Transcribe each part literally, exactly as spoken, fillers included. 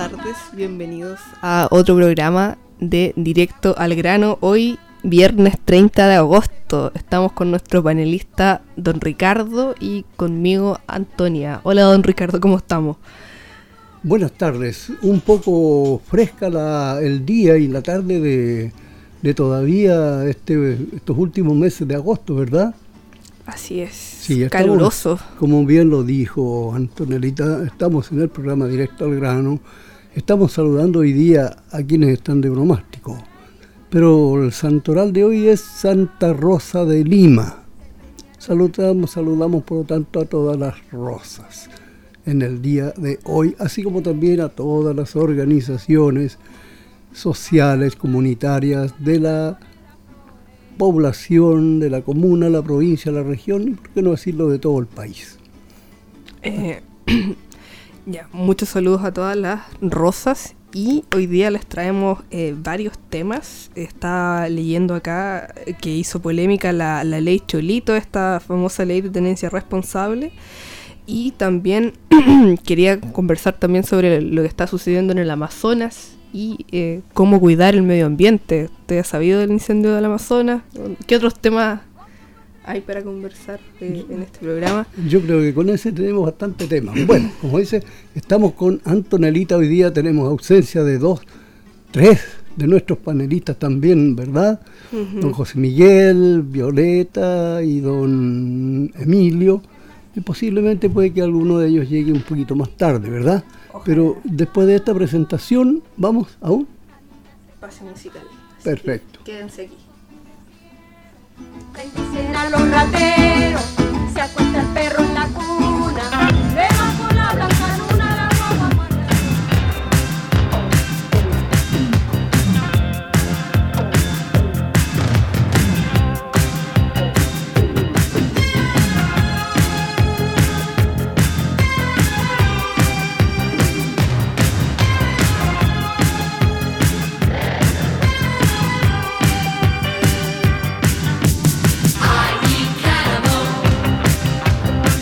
tardes, bienvenidos a otro programa de Directo al Grano. Hoy, viernes treinta de agosto, estamos con nuestro panelista Don Ricardo y conmigo Antonia. Hola Don Ricardo, ¿cómo estamos? Buenas tardes, un poco fresca la, el día y la tarde de, de todavía este, estos últimos meses de agosto, ¿verdad? Así es, sí, estamos, caluroso. Como bien lo dijo Antonelita, estamos en el programa Directo al Grano. Estamos saludando hoy día a quienes están de bromástico. Pero el santoral de hoy es Santa Rosa de Lima. Saludamos, saludamos por lo tanto a todas las rosas en el día de hoy, así como también a todas las organizaciones sociales, comunitarias de la población, de la comuna, la provincia, la región, y por qué no decirlo de todo el país. Eh, ya, muchos saludos a todas las rosas y hoy día les traemos eh, varios temas. Está leyendo acá que hizo polémica la, la ley Cholito, esta famosa ley de tenencia responsable, y también quería conversar también sobre lo que está sucediendo en el Amazonas y eh, cómo cuidar el medio ambiente. ¿Usted ha sabido del incendio del Amazonas? ¿Qué otros temas hay para conversar eh, en este programa? Yo creo que con ese tenemos bastante tema. Bueno, como dice, estamos con Antonelita. Hoy día tenemos ausencia de dos, tres de nuestros panelistas también, ¿verdad? Uh-huh. Don José Miguel, Violeta y don Emilio. Y posiblemente puede que alguno de ellos llegue un poquito más tarde, ¿verdad? Ojalá. Pero después de esta presentación, ¿vamos a un pase musical? Perfecto. Quédense aquí. Serán los rateros, se acuesta el perro en la cuna, debajo la blanca luna la guagua muerta. I eat cannibal.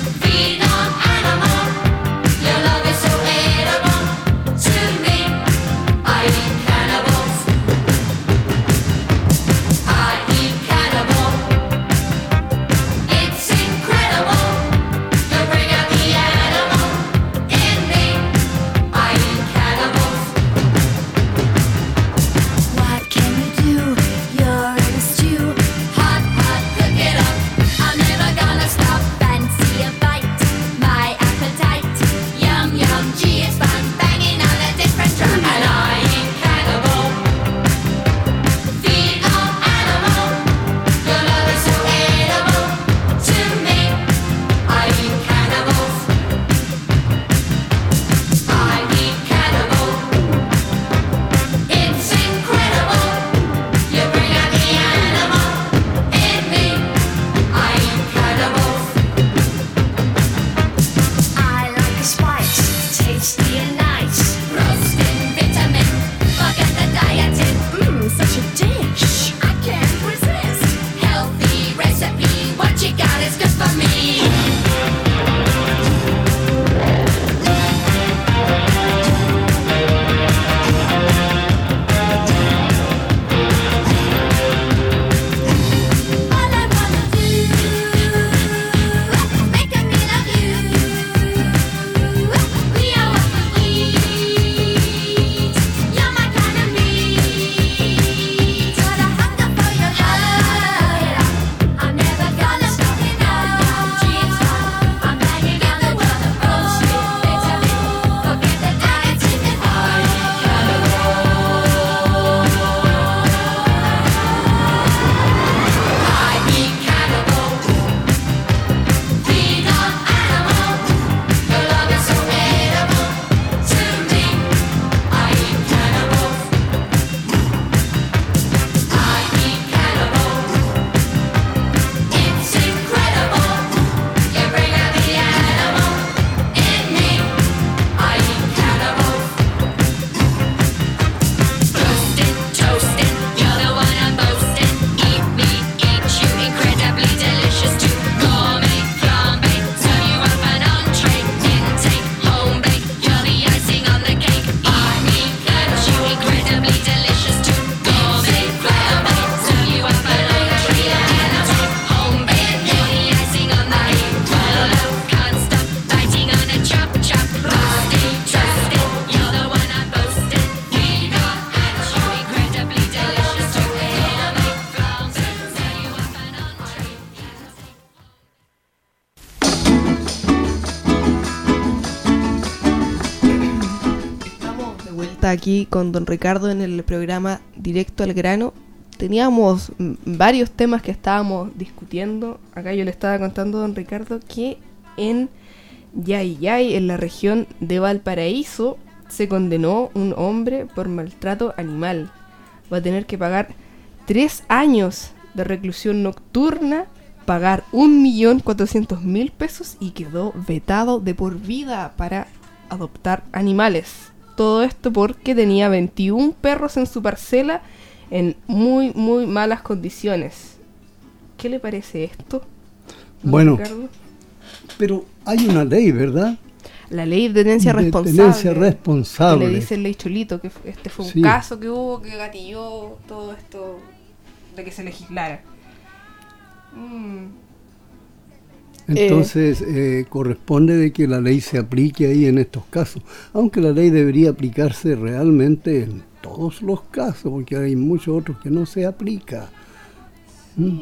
vuelta aquí con don Ricardo en el programa Directo al Grano. Teníamos m- varios temas que estábamos discutiendo. Acá yo le estaba contando a don Ricardo que en Yayay, en la región de Valparaíso, se condenó un hombre por maltrato animal. Va a tener que pagar tres años de reclusión nocturna, pagar un millón cuatrocientos mil pesos y quedó vetado de por vida para adoptar animales. Todo esto porque tenía veintiún perros en su parcela en muy, muy malas condiciones. ¿Qué le parece esto, don Bueno, Ricardo? pero hay una ley, ¿verdad? La ley de tenencia De responsable. tenencia Que responsable. le dice el ley Cholito, que f- este fue un Sí. caso que hubo que gatilló todo esto de que se legislara. Mm. Entonces eh, corresponde de que la ley se aplique ahí en estos casos, aunque la ley debería aplicarse realmente en todos los casos, porque hay muchos otros que no se aplica. ¿Mm?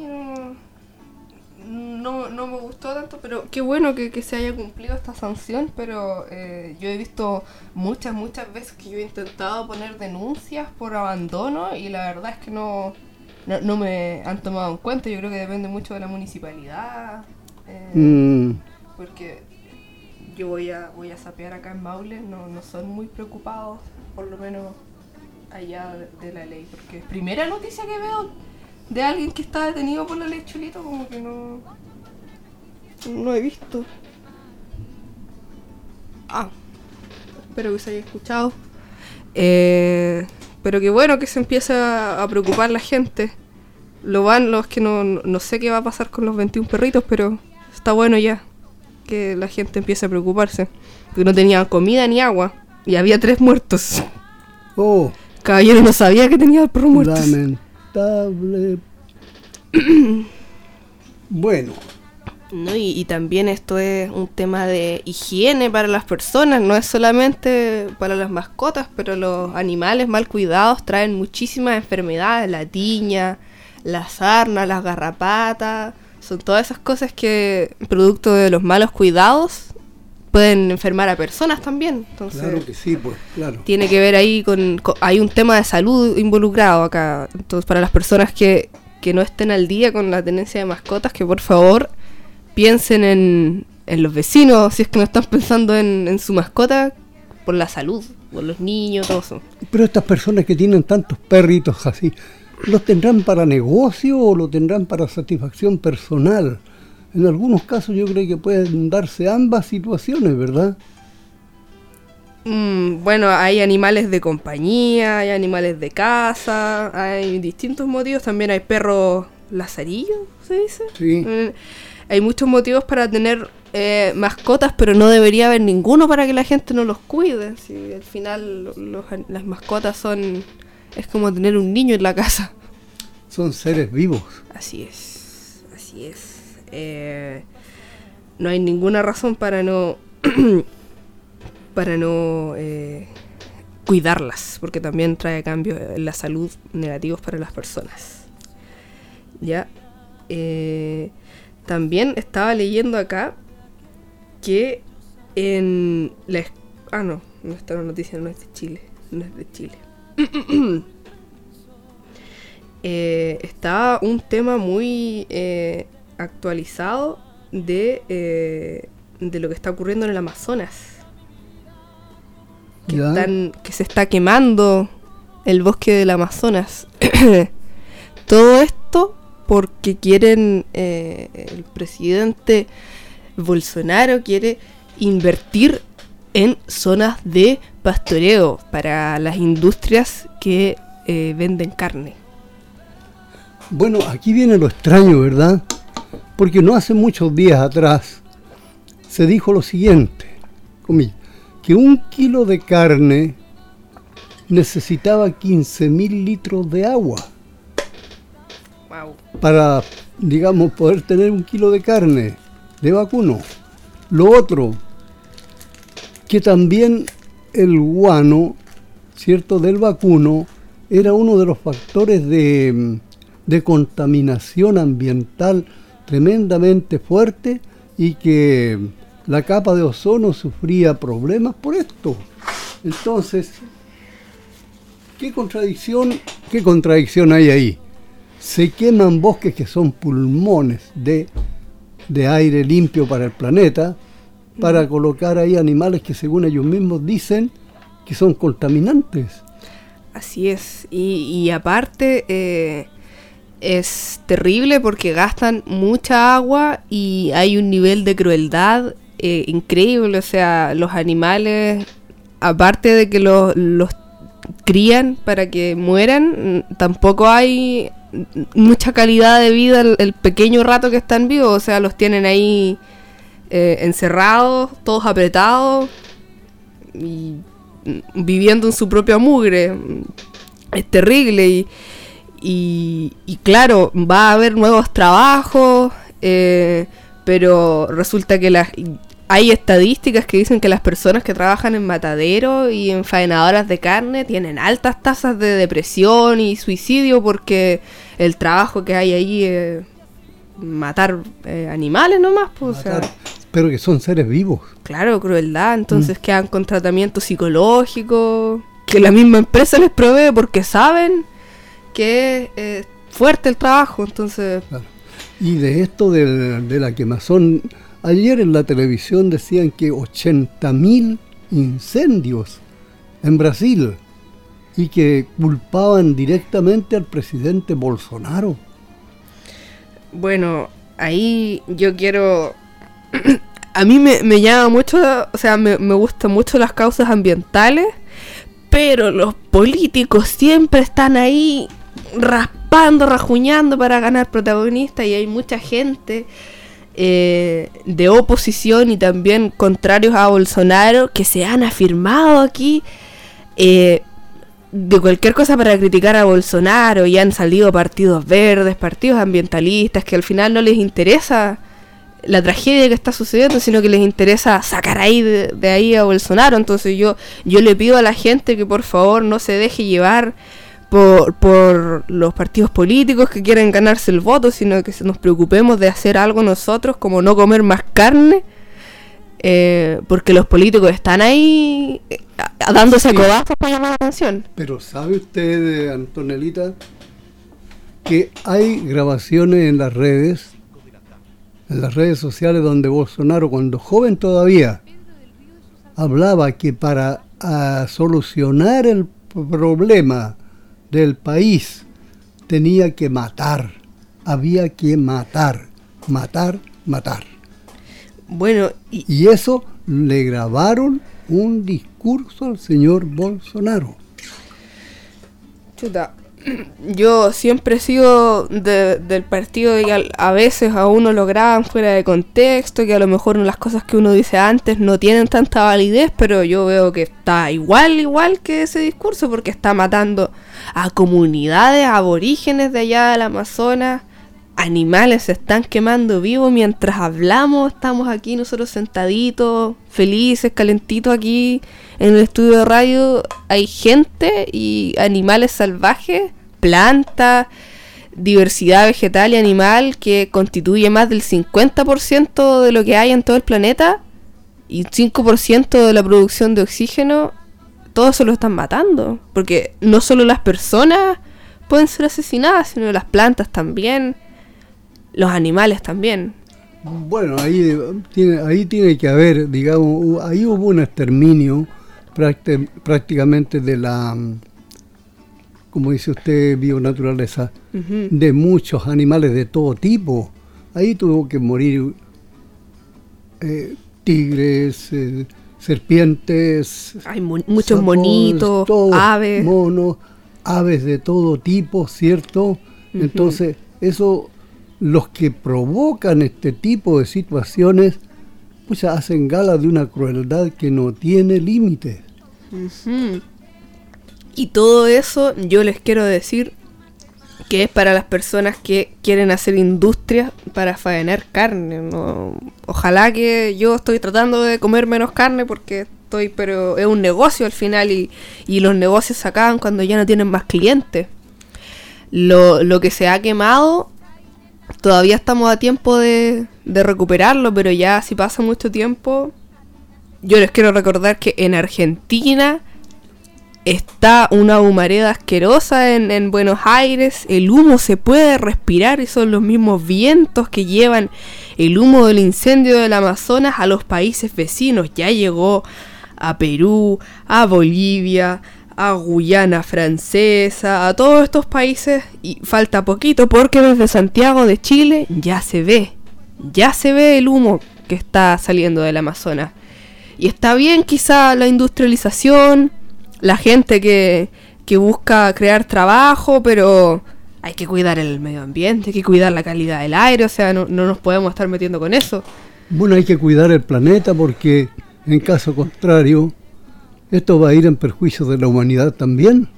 No, no me gustó tanto, pero qué bueno que, que se haya cumplido esta sanción, pero eh, yo he visto muchas, muchas veces que yo he intentado poner denuncias por abandono y la verdad es que no, no, no me han tomado en cuenta. Yo creo que depende mucho de la municipalidad, eh, Mm, porque yo voy a voy a sapear acá en Maule, no, no son muy preocupados, por lo menos allá de, de la ley, porque primera noticia que veo de alguien que está detenido por la ley Cholito, como que no no he visto. Ah, espero que se haya escuchado. Eh, pero que bueno que se empieza a preocupar la gente. Lo van los que no, no sé qué va a pasar con los veintiún perritos, pero está bueno ya que la gente empiece a preocuparse. Porque no tenían comida ni agua y había tres muertos. oh, Caballero no sabía que tenía el perro muerto. lamentable. Bueno, ¿No? Y, y también esto es un tema de higiene para las personas, no es solamente para las mascotas, pero los animales mal cuidados traen muchísimas enfermedades, la tiña, la sarna, las garrapatas, son todas esas cosas que, producto de los malos cuidados, pueden enfermar a personas también. Entonces, claro que sí, pues, claro. tiene que ver ahí con, con- hay un tema de salud involucrado acá. Entonces, para las personas que, que no estén al día con la tenencia de mascotas, que por favor piensen en, en los vecinos, si es que no están pensando en, en su mascota, por la salud, por los niños, todo eso. Pero estas personas que tienen tantos perritos así, ¿los tendrán para negocio o lo tendrán para satisfacción personal? En algunos casos yo creo que pueden darse ambas situaciones, ¿verdad? Mm, bueno, hay animales de compañía, hay animales de casa, hay distintos motivos. También hay perros lazarillos, ¿se dice? Sí. Mm, hay muchos motivos para tener eh, mascotas, pero no debería haber ninguno para que la gente no los cuide. Si al final lo- los an- las mascotas son... es como tener un niño en la casa. Son seres vivos. Así es, así es. Eh, no hay ninguna razón para no para no eh, cuidarlas, porque también trae cambios en la salud negativos para las personas. Ya. Eh, también estaba leyendo acá que en la es- ah no, no está la noticia, no es de Chile, no es de Chile. Eh, está un tema muy eh, actualizado de, eh, de lo que está ocurriendo en el Amazonas. Que, Ya. están, que se está quemando el bosque del Amazonas. Todo esto porque quieren, eh, el presidente Bolsonaro quiere invertir en zonas de pastoreo para las industrias que eh, venden carne. Bueno, aquí viene lo extraño, ¿verdad? Porque no hace muchos días atrás se dijo lo siguiente, comillas, que un kilo de carne necesitaba quince mil litros de agua Wow. para, digamos, poder tener un kilo de carne de vacuno. Lo otro, que también el guano, ¿cierto?, del vacuno era uno de los factores de, de contaminación ambiental tremendamente fuerte y que la capa de ozono sufría problemas por esto. Entonces, ¿Qué contradicción, qué contradicción hay ahí? Se queman bosques que son pulmones de, de aire limpio para el planeta, para colocar ahí animales que según ellos mismos dicen que son contaminantes. Así es, y, y aparte eh, es terrible porque gastan mucha agua y hay un nivel de crueldad eh, increíble. O sea, los animales, aparte de que los, los crían para que mueran, tampoco hay mucha calidad de vida el, el pequeño rato que están vivos. O sea, los tienen ahí eh, encerrados, todos apretados y viviendo en su propia mugre. Es terrible y, y, y claro, va a haber nuevos trabajos, eh, pero resulta que las, hay estadísticas que dicen que las personas que trabajan en mataderos y en faenadoras de carne tienen altas tasas de depresión y suicidio porque el trabajo que hay ahí es matar eh, animales nomás, pues, Matar, o sea, pero que son seres vivos. claro, crueldad. Entonces mm. quedan con tratamiento psicológico que la misma empresa les provee porque saben que es eh, fuerte el trabajo. Entonces, claro. Y de esto de, de la quemazón, ayer en la televisión decían que ochenta mil incendios en Brasil y que culpaban directamente al presidente Bolsonaro. Bueno, ahí yo quiero... A mí me, me llama mucho, o sea, me, me gustan mucho las causas ambientales, pero los políticos siempre están ahí raspando, rajuñando para ganar protagonistas y hay mucha gente eh, de oposición y también contrarios a Bolsonaro que se han afirmado aquí eh, de cualquier cosa para criticar a Bolsonaro y han salido partidos verdes, partidos ambientalistas que al final no les interesa la tragedia que está sucediendo, sino que les interesa sacar ahí de, de ahí a Bolsonaro. Entonces yo yo le pido a la gente que por favor no se deje llevar por, por los partidos políticos que quieren ganarse el voto, sino que nos preocupemos de hacer algo nosotros, como no comer más carne, eh, porque los políticos están ahí eh, dándose sí. codazos para llamar la atención. Pero ¿sabe usted, Antonelita, que hay grabaciones en las redes en las redes sociales donde Bolsonaro, cuando joven todavía, hablaba que para a, solucionar el problema del país tenía que matar, había que matar, matar, matar. Bueno, y, y eso le grabaron un discurso al señor Bolsonaro. Chuta. Yo siempre he sido de, del partido y a, a veces a uno lo graban fuera de contexto, que a lo mejor las cosas que uno dice antes no tienen tanta validez, pero yo veo que está igual, igual que ese discurso, porque está matando a comunidades aborígenes de allá del Amazonas, animales se están quemando vivos mientras hablamos, estamos aquí nosotros sentaditos, felices, calentitos aquí en el estudio de radio, hay gente y animales salvajes, plantas, diversidad vegetal y animal que constituye más del cincuenta por ciento de lo que hay en todo el planeta y cinco por ciento de la producción de oxígeno, todo eso lo están matando, porque no solo las personas pueden ser asesinadas, sino las plantas también, los animales también. Bueno, ahí tiene, ahí tiene que haber, digamos, ahí hubo un exterminio prácti- prácticamente de la, como dice usted, bionaturaleza, uh-huh. de muchos animales de todo tipo. Ahí tuvo que morir eh, tigres, eh, serpientes, hay mu- muchos sapos, monitos, todos, aves, monos, aves de todo tipo, ¿cierto? Uh-huh. Entonces, eso, los que provocan este tipo de situaciones, pues hacen gala de una crueldad que no tiene límites. Uh-huh. Y todo eso yo les quiero decir que es para las personas que quieren hacer industria para faenar carne, ¿no? Ojalá que yo estoy tratando de comer menos carne porque estoy, pero es un negocio al final y, y los negocios se acaban cuando ya no tienen más clientes. Lo, lo que se ha quemado todavía estamos a tiempo de, de recuperarlo, pero ya si pasa mucho tiempo, yo les quiero recordar que en Argentina está una humareda asquerosa en, en Buenos Aires, el humo se puede respirar y son los mismos vientos que llevan el humo del incendio del Amazonas a los países vecinos. Ya llegó a Perú, a Bolivia, a Guyana Francesa, a todos estos países, y falta poquito porque desde Santiago de Chile ya se ve, ya se ve el humo que está saliendo del Amazonas. Y está bien quizá la industrialización, la gente que, que busca crear trabajo, pero hay que cuidar el medio ambiente, hay que cuidar la calidad del aire, o sea, no, no nos podemos estar metiendo con eso. Bueno, hay que cuidar el planeta porque en caso contrario, esto va a ir en perjuicio de la humanidad también.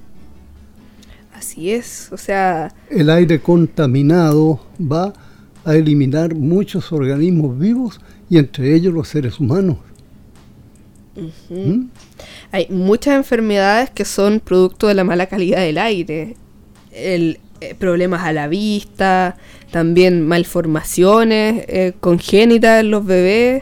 Así es, o sea... El aire contaminado va a eliminar muchos organismos vivos y entre ellos los seres humanos. Uh-huh. ¿Mm? Hay muchas enfermedades que son producto de la mala calidad del aire. El, eh, problemas a la vista, también malformaciones eh, congénitas en los bebés.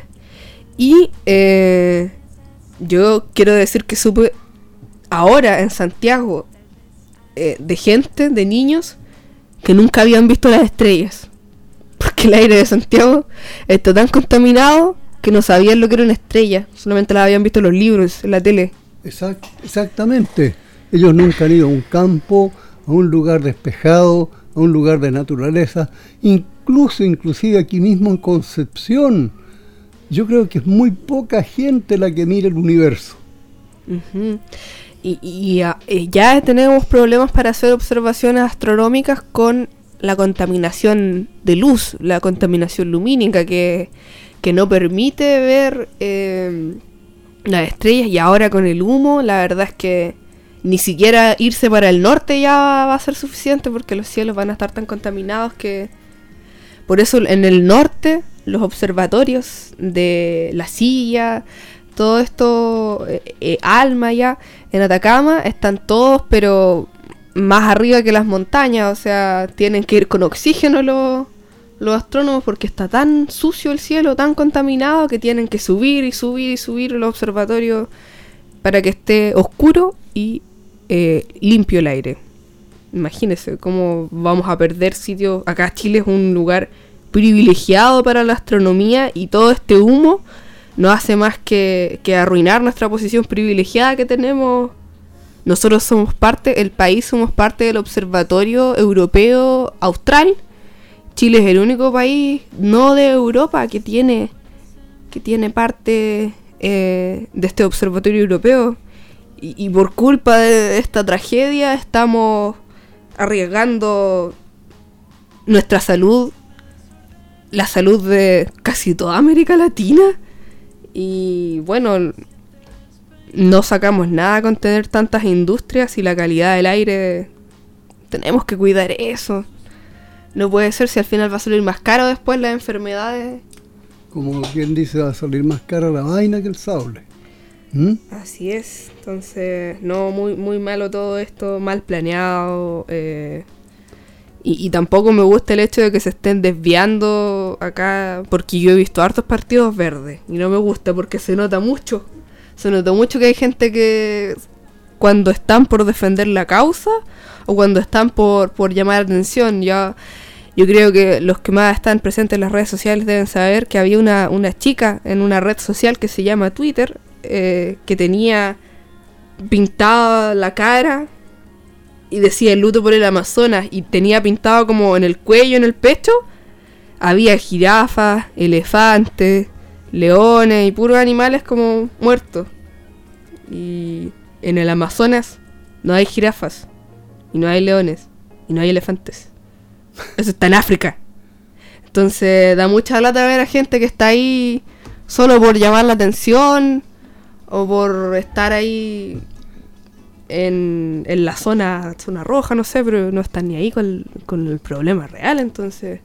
Y eh, yo quiero decir que supe ahora en Santiago eh, de gente, de niños, que nunca habían visto las estrellas. Porque el aire de Santiago está tan contaminado que no sabían lo que era una estrella. Solamente las habían visto en los libros, en la tele. Exact, exactamente. Ellos nunca han ido a un campo, a un lugar despejado, a un lugar de naturaleza. Incluso, inclusive aquí mismo en Concepción. Yo creo que es muy poca gente la que mira el universo. Uh-huh. Y, y, y ya tenemos problemas para hacer observaciones astronómicas con la contaminación de luz, la contaminación lumínica que, que no permite ver eh, las estrellas. Y ahora con el humo, la verdad es que ni siquiera irse para el norte ya va a ser suficiente porque los cielos van a estar tan contaminados que... Por eso en el norte, los observatorios de La Silla, todo esto, eh, eh, Alma ya, en Atacama, están todos, pero más arriba que las montañas, o sea, tienen que ir con oxígeno los, los astrónomos porque está tan sucio el cielo, tan contaminado, que tienen que subir y subir y subir los observatorios para que esté oscuro y eh, limpio el aire. Imagínense cómo vamos a perder sitios. Acá Chile es un lugar privilegiado para la astronomía y todo este humo no hace más que, que arruinar nuestra posición privilegiada que tenemos. Nosotros somos parte, el país somos parte del Observatorio Europeo Austral. Chile es el único país no de Europa que tiene, que tiene parte eh, de este Observatorio Europeo. Y, y por culpa de esta tragedia estamos arriesgando nuestra salud, la salud de casi toda América Latina. Y bueno, no sacamos nada con tener tantas industrias y la calidad del aire. Tenemos que cuidar eso. No puede ser si al final va a salir más caro después las enfermedades. Como quien dice, va a salir más cara la vaina que el sable. ¿Mm? Así es. Entonces, no, muy muy malo todo esto, mal planeado. Eh, y, y tampoco me gusta el hecho de que se estén desviando acá, porque yo he visto hartos partidos verdes y no me gusta porque se nota mucho. Se nota mucho que hay gente que cuando están por defender la causa o cuando están por, por llamar atención, ya yo creo que los que más están presentes en las redes sociales deben saber que había una, una chica en una red social que se llama Twitter, eh, que tenía pintada la cara y decía el luto por el Amazonas, y tenía pintado como en el cuello, en el pecho, había jirafas, elefantes, leones y puros animales como muertos. Y en el Amazonas no hay jirafas, y no hay leones, y no hay elefantes. Eso está en África. Entonces da mucha lata ver a gente que está ahí solo por llamar la atención o por estar ahí en, en la zona, zona roja, no sé, pero no están ni ahí con, con el problema real. Entonces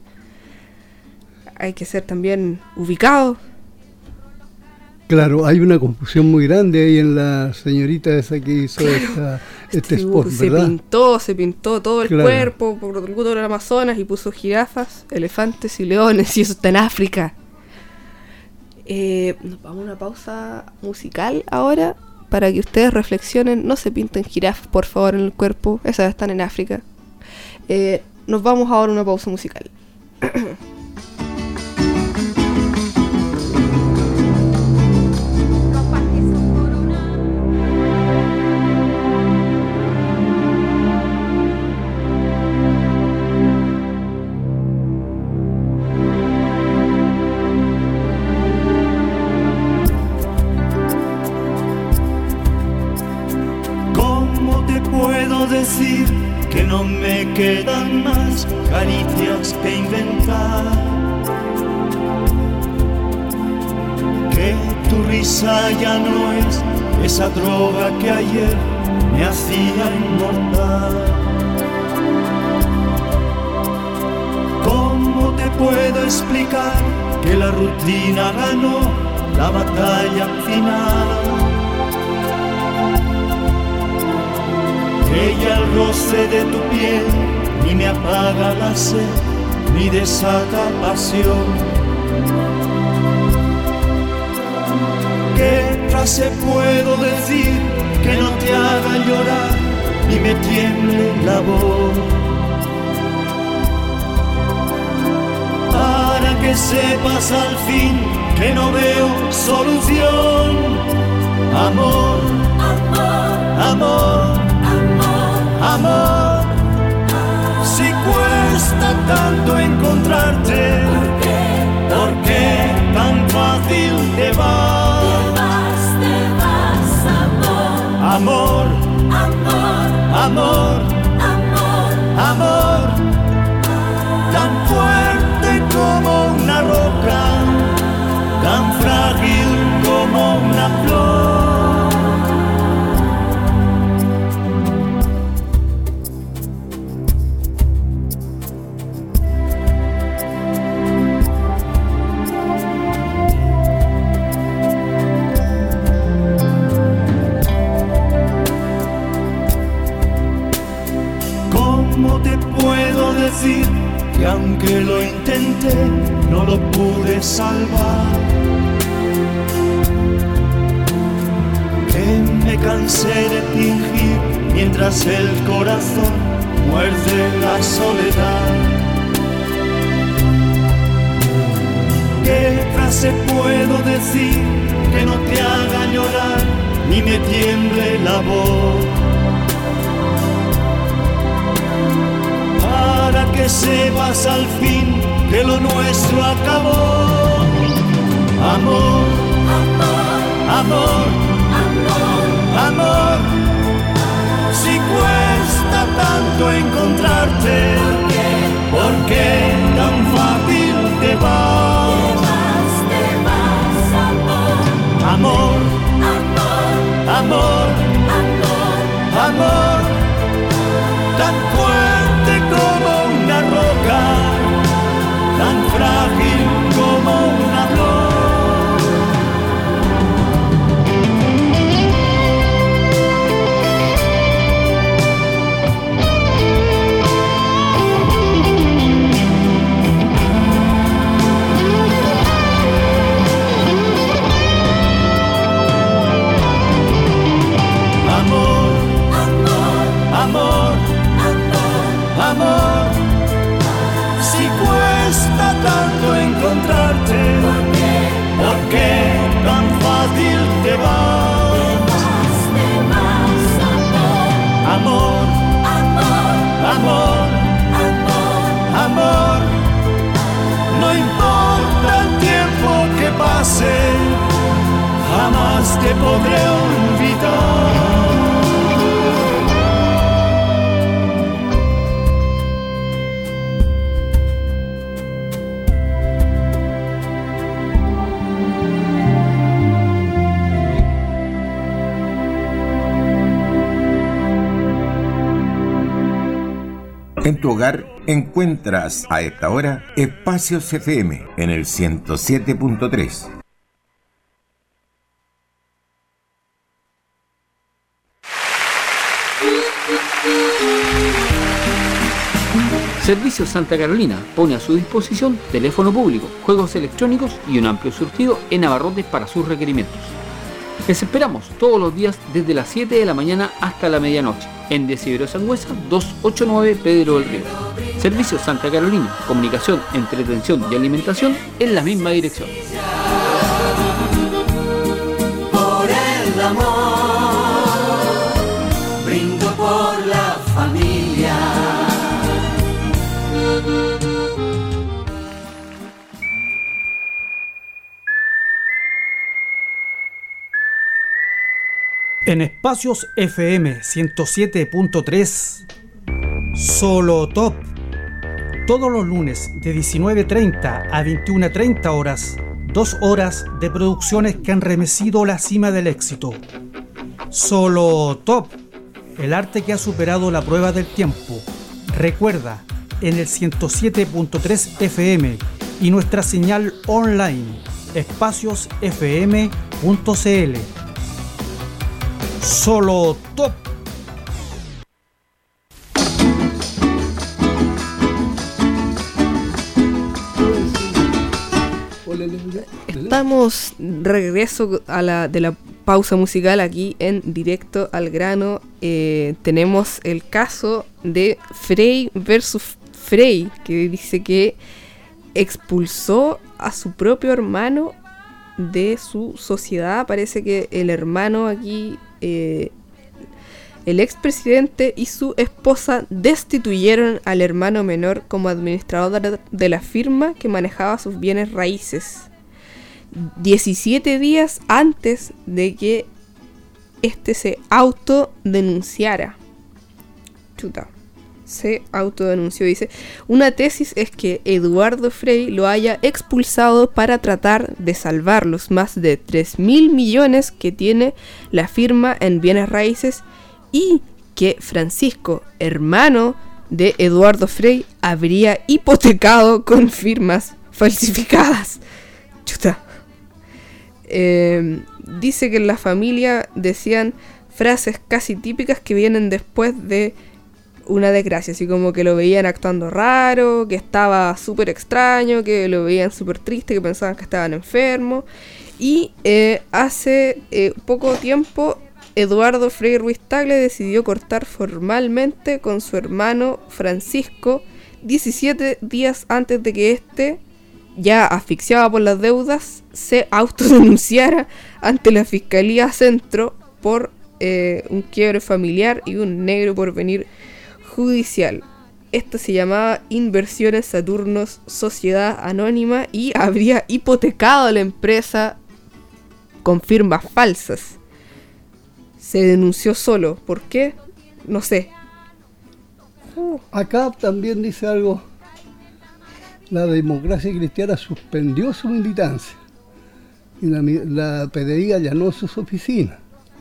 hay que ser también ubicados. Claro, hay una confusión muy grande ahí en la señorita esa que hizo esta, este spot, se ¿verdad? pintó, se pintó todo el Claro. cuerpo por el luto del Amazonas y puso jirafas, elefantes y leones, y eso está en África. Eh, nos vamos a una pausa musical ahora, para que ustedes reflexionen. No se pinten jirafas, por favor, en el cuerpo. Esas están en África. Eh, nos vamos ahora a una pausa musical. Decir que no me quedan más caricias que inventar, que tu risa ya no es esa droga que ayer me hacía inmortal. ¿Cómo te puedo explicar que la rutina ganó la batalla final? Ella el roce de tu piel ni me apaga la sed ni desata pasión. ¿Qué frase puedo decir que no te haga llorar ni me tiemble la voz? Para que sepas al fin que no veo solución. Amor, amor, amor. Amor, si cuesta tanto encontrarte, ¿por qué tan fácil te vas? Te vas, te vas, amor. Amor, amor, amor, amor, tan fuerte como una roca, tan frágil como una flor. Que aunque lo intenté, no lo pude salvar. Que me cansé de fingir mientras el corazón muerde la soledad. ¿Qué frase puedo decir que no te haga llorar ni me tiemble la voz? Para que sepas al fin que lo nuestro acabó. Amor, amor, amor, amor. Si cuesta tanto encontrarte, ¿por qué tan fácil te vas? Te vas, amor. Amor, amor, amor, amor, tan fuerte como una roca, tan frágil como una flor. Amor, amor, amor, si cuesta tanto encontrarte, ¿por qué tan fácil te vas? Amor, amor, amor, no importa el tiempo que pase, jamás te podré olvidar. En tu hogar encuentras a esta hora Espacios F M en el ciento siete punto tres. Servicios Santa Carolina pone a su disposición teléfono público, juegos electrónicos y un amplio surtido en abarrotes para sus requerimientos. Les esperamos todos los días desde las siete de la mañana hasta la medianoche en Desidero Sangüesa doscientos ochenta y nueve Pedro del Río. Servicio Santa Carolina, comunicación, entretención y alimentación en la misma dirección. Por el amor, brindo por la familia. En Espacios F M ciento siete punto tres, Solo Top. Todos los lunes de diecinueve treinta a veintiuna treinta horas, dos horas de producciones que han remecido la cima del éxito. Solo Top, el arte que ha superado la prueba del tiempo. Recuerda, en el ciento siete punto tres F M y nuestra señal online, espacios f m punto c l. Solo Top. Estamos regreso a la de la pausa musical aquí en Directo al Grano. Eh, tenemos el caso de Frey versus Frey, que dice que expulsó a su propio hermano de su sociedad. Parece que el hermano aquí, eh, el expresidente y su esposa destituyeron al hermano menor como administrador de la firma que manejaba sus bienes raíces, diecisiete días antes de que este se autodenunciara. Chuta. Se autodenunció. Dice, una tesis es que Eduardo Frey lo haya expulsado para tratar de salvar los más de tres mil millones que tiene la firma en bienes raíces y que Francisco, hermano de Eduardo Frey, habría hipotecado con firmas falsificadas. Chuta. Eh, dice que en la familia decían frases casi típicas que vienen después de una desgracia, así como que lo veían actuando raro, que estaba súper extraño, que lo veían súper triste, que pensaban que estaban enfermos. Y eh, hace eh, poco tiempo Eduardo Frei Ruiz Tagle decidió cortar formalmente con su hermano Francisco diecisiete días antes de que éste, ya asfixiado por las deudas, se autodenunciara ante la Fiscalía Centro por eh, un quiebre familiar y un negro porvenir judicial. Esto se llamaba Inversiones Saturnos Sociedad Anónima y habría hipotecado a la empresa con firmas falsas. Se denunció solo. ¿Por qué? No sé. Acá también dice algo. La Democracia Cristiana suspendió su militancia y la, la P D I allanó sus oficinas.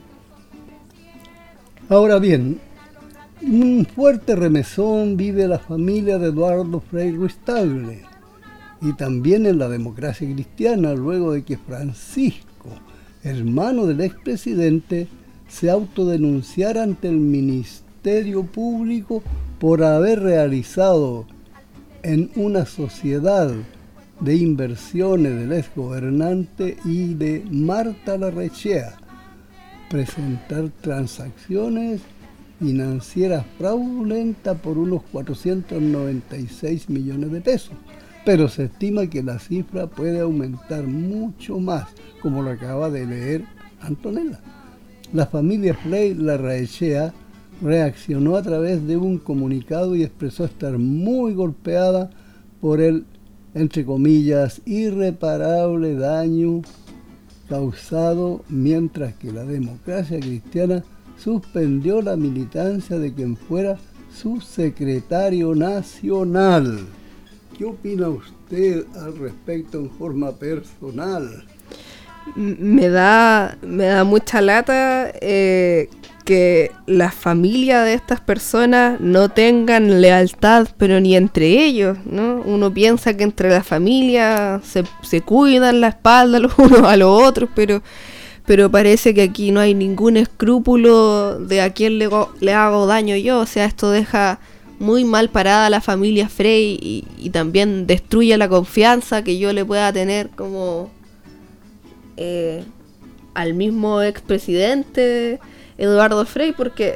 Ahora bien, un fuerte remesón vive la familia de Eduardo Frei Ruiz Tagle y también en la Democracia Cristiana luego de que Francisco, hermano del expresidente, se autodenunciara ante el Ministerio Público por haber realizado en una sociedad de inversiones del exgobernante y de Marta Larrechea presentar transacciones financieras fraudulentas por unos cuatrocientos noventa y seis millones de pesos, pero se estima que la cifra puede aumentar mucho más, como lo acaba de leer Antonella. La familia Frei Larraechea reaccionó a través de un comunicado y expresó estar muy golpeada por el, entre comillas, irreparable daño causado, mientras que la Democracia Cristiana suspendió la militancia de quien fuera su secretario nacional. ¿Qué opina usted al respecto en forma personal? Me da, me da mucha lata eh, que la familia de estas personas no tengan lealtad, pero ni entre ellos, ¿no? Uno piensa que entre la familia se, se cuidan la espalda los unos a los otros, pero, pero parece que aquí no hay ningún escrúpulo de a quién le, le hago daño yo. O sea, esto deja muy mal parada a la familia Frey y, y también destruye la confianza que yo le pueda tener como... Eh, al mismo expresidente Eduardo Frei, porque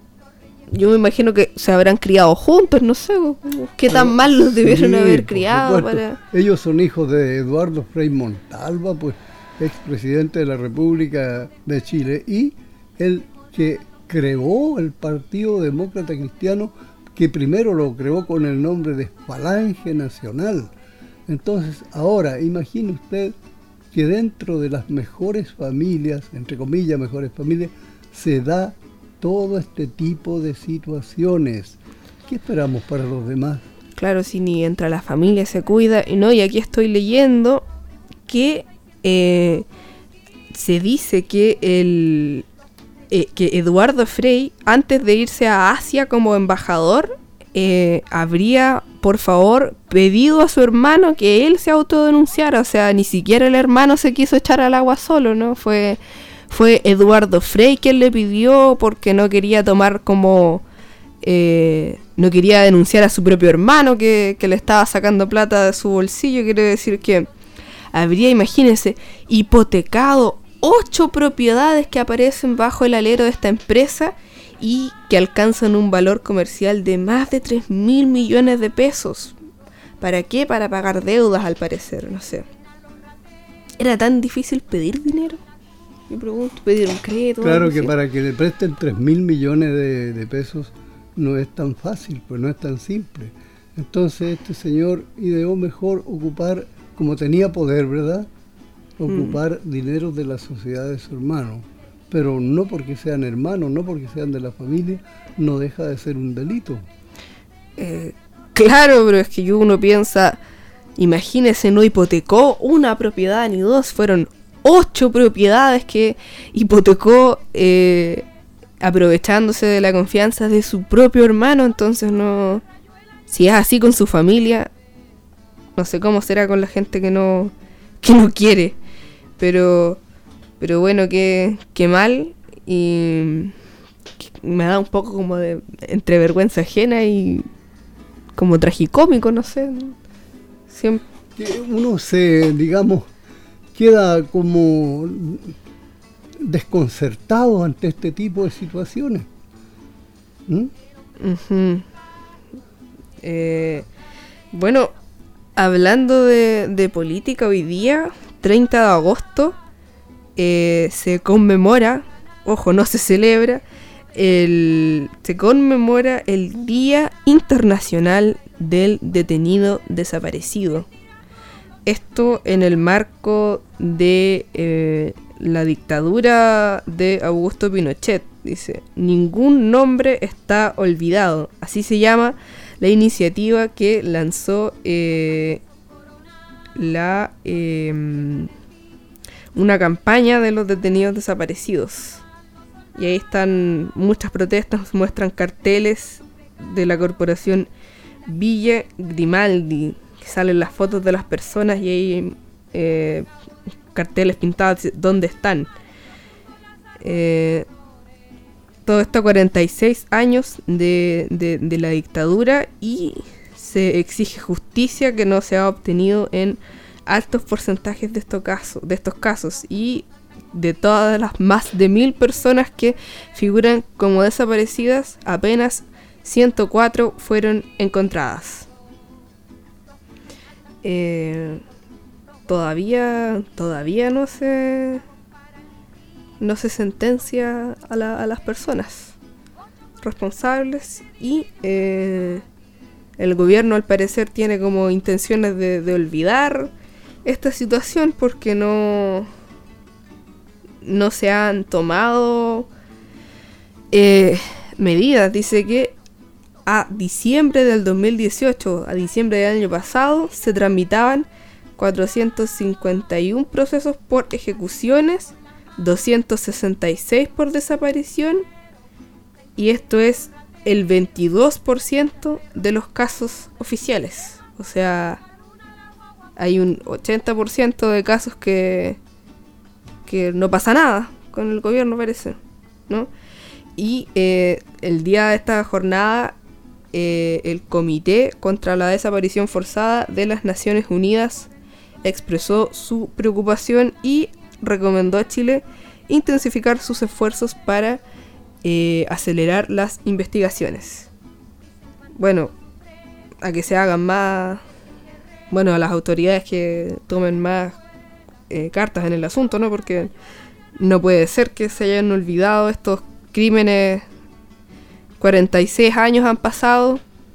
yo me imagino que se habrán criado juntos, no sé, qué tan Eh, mal los debieron sí, haber por criado supuesto. para... Ellos son hijos de Eduardo Frei Montalva, pues expresidente de la República de Chile, y el que creó el Partido Demócrata Cristiano, que primero lo creó con el nombre de Falange Nacional. Entonces, ahora, imagine usted que dentro de las mejores familias, entre comillas, mejores familias, se da todo este tipo de situaciones. ¿Qué esperamos para los demás? Claro, si ni entra la familia se cuida, y no, y aquí estoy leyendo que eh, se dice que el eh, que Eduardo Frei, antes de irse a Asia como embajador, eh, habría, por favor, pedido a su hermano que él se autodenunciara. O sea, ni siquiera el hermano se quiso echar al agua solo, ¿no? Fue, fue Eduardo Frei quien le pidió, porque no quería tomar como... Eh, no quería denunciar a su propio hermano que, que le estaba sacando plata de su bolsillo. Quiere decir que habría, imagínense, hipotecado ocho propiedades que aparecen bajo el alero de esta empresa y que alcanzan un valor comercial de más de tres mil millones de pesos. ¿Para qué? Para pagar deudas, al parecer, no sé. ¿Era tan difícil pedir dinero? Me pregunto, pedir un crédito. Claro algo que así. para que le presten tres mil millones de, de pesos no es tan fácil, pues no es tan simple. Entonces este señor ideó mejor ocupar, como tenía poder, ¿verdad? Ocupar mm. dinero de la sociedad de su hermano. Pero no porque sean hermanos, no porque sean de la familia, no deja de ser un delito. Eh, claro, pero es que uno piensa, imagínese, no hipotecó una propiedad ni dos, fueron ocho propiedades que hipotecó eh, aprovechándose de la confianza de su propio hermano. Entonces no, si es así con su familia, no sé cómo será con la gente que no, que no quiere, pero... Pero bueno, qué, qué mal, y me da un poco como de entre vergüenza ajena y como tragicómico, no sé. Siempre. Uno se, digamos, queda como desconcertado ante este tipo de situaciones. ¿Mm? Uh-huh. Eh, bueno, hablando de, de política, hoy día, treinta de agosto, Eh, se conmemora, ojo, no se celebra, el, se conmemora el Día Internacional del Detenido Desaparecido. Esto en el marco de eh, la dictadura de Augusto Pinochet. Dice, ningún nombre está olvidado. Así se llama la iniciativa que lanzó eh, la... Eh, una campaña de los detenidos desaparecidos. Y ahí están muchas protestas, muestran carteles de la corporación Villa Grimaldi, que salen las fotos de las personas y hay eh, carteles pintados ¿dónde están? Eh, todo esto a cuarenta y seis años de, de, de la dictadura, y se exige justicia que no se ha obtenido en altos porcentajes de estos casos, de estos casos, y de todas las más de mil personas que figuran como desaparecidas, apenas ciento cuatro fueron encontradas. Eh, todavía, todavía no se, no se sentencia a, la, a las personas responsables, y eh, el gobierno al parecer tiene como intenciones de, de olvidar esta situación porque no, no se han tomado eh, medidas. Dice que a diciembre del dos mil dieciocho, a diciembre del año pasado, se tramitaban cuatrocientos cincuenta y uno procesos por ejecuciones, doscientos sesenta y seis por desaparición, y esto es el veintidós por ciento de los casos oficiales. O sea, hay un ochenta por ciento de casos que, que no pasa nada con el gobierno, parece, ¿no? Y eh, el día de esta jornada, eh, el Comité contra la Desaparición Forzada de las Naciones Unidas expresó su preocupación y recomendó a Chile intensificar sus esfuerzos para eh, acelerar las investigaciones. Bueno, a que se hagan más, bueno, a las autoridades que tomen más eh, cartas en el asunto, ¿no? Porque no puede ser que se hayan olvidado estos crímenes. cuarenta y seis años han pasado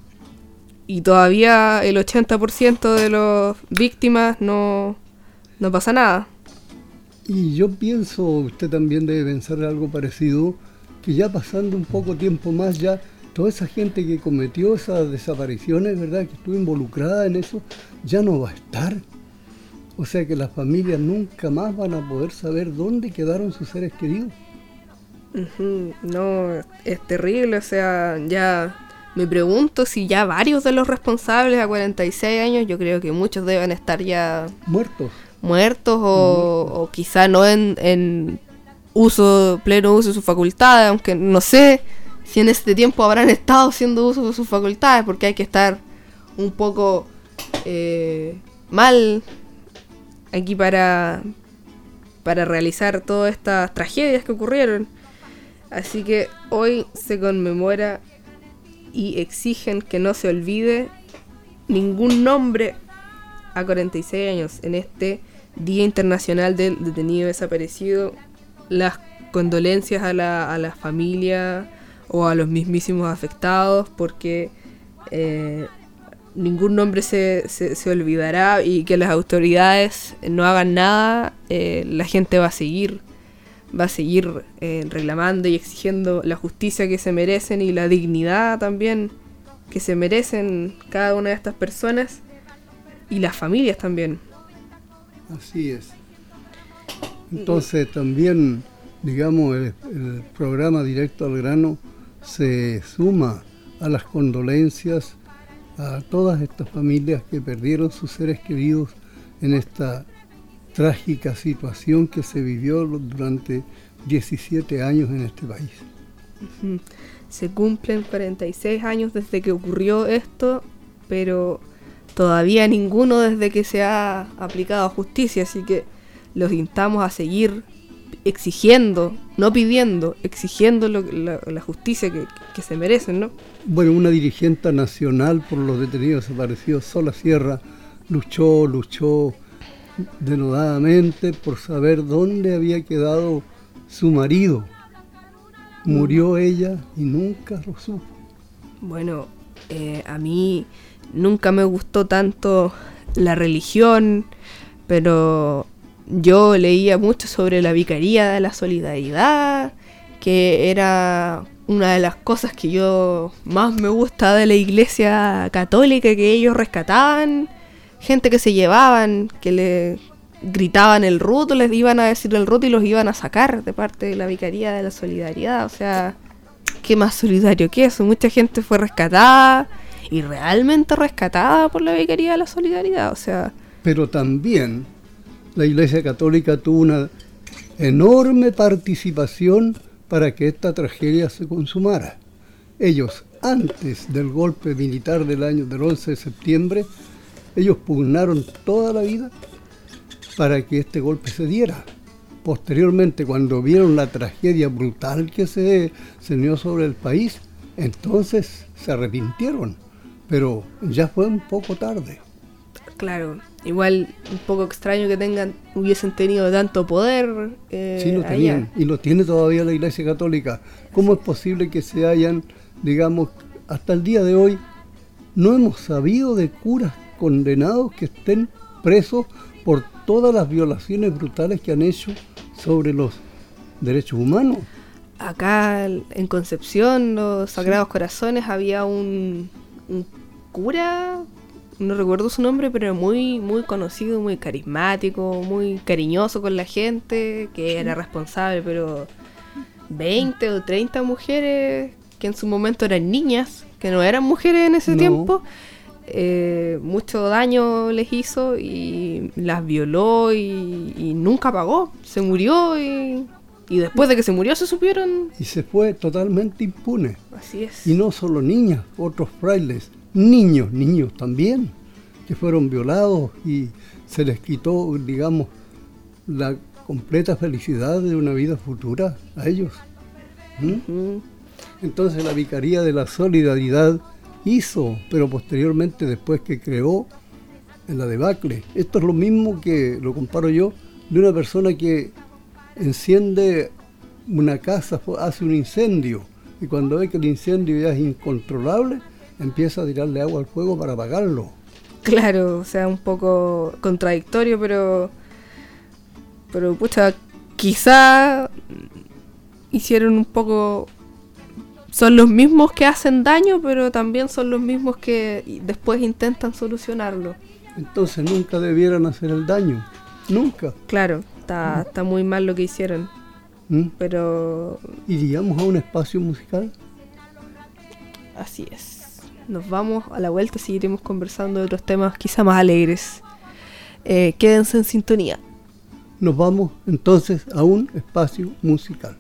y todavía el ochenta por ciento de las víctimas no, no pasa nada. Y yo pienso, usted también debe pensar algo parecido, que ya pasando un poco tiempo más, ya toda esa gente que cometió esas desapariciones, ¿verdad?, que estuvo involucrada en eso, ya no va a estar. O sea que las familias nunca más van a poder saber dónde quedaron sus seres queridos. Uh-huh. No, es terrible, o sea, ya me pregunto si ya varios de los responsables a cuarenta y seis años, yo creo que muchos deben estar ya muertos. Muertos o, muertos. o quizá no en, en uso, pleno uso de sus facultades, aunque no sé si en este tiempo habrán estado haciendo uso de sus facultades, porque hay que estar un poco eh, mal aquí para, para realizar todas estas tragedias que ocurrieron. Así que hoy se conmemora y exigen que no se olvide ningún nombre a cuarenta y seis años en este Día Internacional del Detenido Desaparecido. Las condolencias a la, a la familia o a los mismísimos afectados, porque eh, ningún nombre se, se, se olvidará, y que las autoridades no hagan nada, eh, la gente va a seguir va a seguir eh, reclamando y exigiendo la justicia que se merecen y la dignidad también que se merecen cada una de estas personas y las familias también. Así es. Entonces también, digamos, el, el programa Directo al Grano se suma a las condolencias a todas estas familias que perdieron sus seres queridos en esta trágica situación que se vivió durante diecisiete años en este país. Uh-huh. Se cumplen cuarenta y seis años desde que ocurrió esto, pero todavía ninguno desde que se ha aplicado justicia, así que los instamos a seguir exigiendo, no pidiendo, exigiendo lo, la, la justicia que, que se merecen, ¿no? Bueno, una dirigente nacional por los detenidos desaparecidos, Sola Sierra, luchó, luchó denodadamente por saber dónde había quedado su marido. Murió ella y nunca lo supo. Bueno, eh, a mí nunca me gustó tanto la religión, pero yo leía mucho sobre la Vicaría de la Solidaridad, que era una de las cosas que yo más me gusta de la Iglesia Católica, que ellos rescataban gente que se llevaban, que le gritaban el ruto, les iban a decir el ruto y los iban a sacar de parte de la Vicaría de la Solidaridad. O sea, ¿qué más solidario que eso? Mucha gente fue rescatada y realmente rescatada por la Vicaría de la Solidaridad. O sea, pero también la Iglesia Católica tuvo una enorme participación para que esta tragedia se consumara. Ellos, antes del golpe militar del año del once de septiembre, ellos pugnaron toda la vida para que este golpe se diera. Posteriormente, cuando vieron la tragedia brutal que se cernió sobre el país, entonces se arrepintieron, pero ya fue un poco tarde. Claro, igual un poco extraño que tengan, hubiesen tenido tanto poder. Eh, sí, lo tenían, allá. Y lo tiene todavía la Iglesia Católica. ¿Cómo es posible que se hayan, digamos, hasta el día de hoy, no hemos sabido de curas condenados que estén presos por todas las violaciones brutales que han hecho sobre los derechos humanos? Acá en Concepción, los Sagrados sí. Corazones, había un, un cura, no recuerdo su nombre, pero muy muy conocido, muy carismático, muy cariñoso con la gente, que sí. era responsable, pero veinte o treinta mujeres que en su momento eran niñas, que no eran mujeres en ese no. tiempo, eh, mucho daño les hizo y las violó y, y nunca pagó, se murió y, y después de que se murió se supieron. Y se fue totalmente impune. Así es. Y no solo niñas, otros frailes, niños, niños también, que fueron violados y se les quitó, digamos, la completa felicidad de una vida futura a ellos. ¿Mm? Uh-huh. Entonces la Vicaría de la Solidaridad hizo, pero posteriormente después que creó en la debacle. Esto es lo mismo que, lo comparo yo, de una persona que enciende una casa, hace un incendio, y cuando ve que el incendio ya es incontrolable, empieza a tirarle agua al fuego para apagarlo. Claro, o sea, un poco contradictorio, pero pero pucha, quizá hicieron un poco, son los mismos que hacen daño, pero también son los mismos que después intentan solucionarlo. Entonces nunca debieran hacer el daño, nunca. Claro, está, está muy mal lo que hicieron. ¿Mm? Pero ¿iríamos a un espacio musical? Así es. Nos vamos a la vuelta, seguiremos conversando de otros temas quizá más alegres. Eh, quédense en sintonía. Nos vamos entonces a un espacio musical.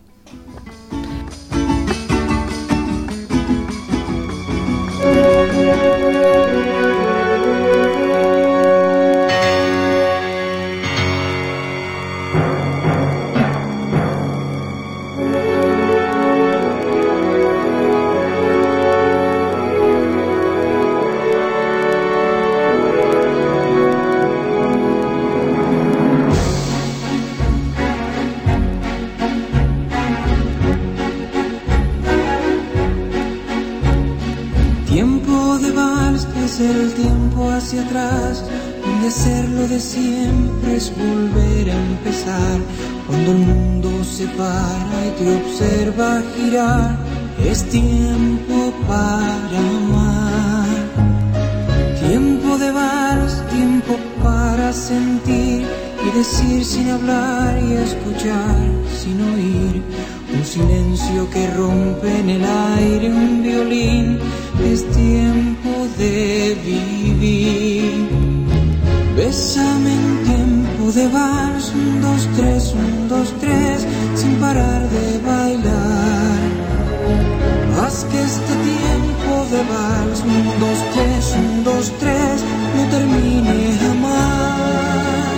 El tiempo hacia atrás, donde hacerlo de siempre es volver a empezar. Cuando el mundo se para y te observa girar, es tiempo para amar. Tiempo de vals, tiempo para sentir y decir sin hablar y escuchar sin oír. Un silencio que rompe en el aire un violín. Es tiempo de vivir. Bésame en tiempo de vals, un, dos, tres, un, dos, tres, sin parar de bailar. Haz que este tiempo de vals, un, dos, tres, un, dos, tres, no termine jamás.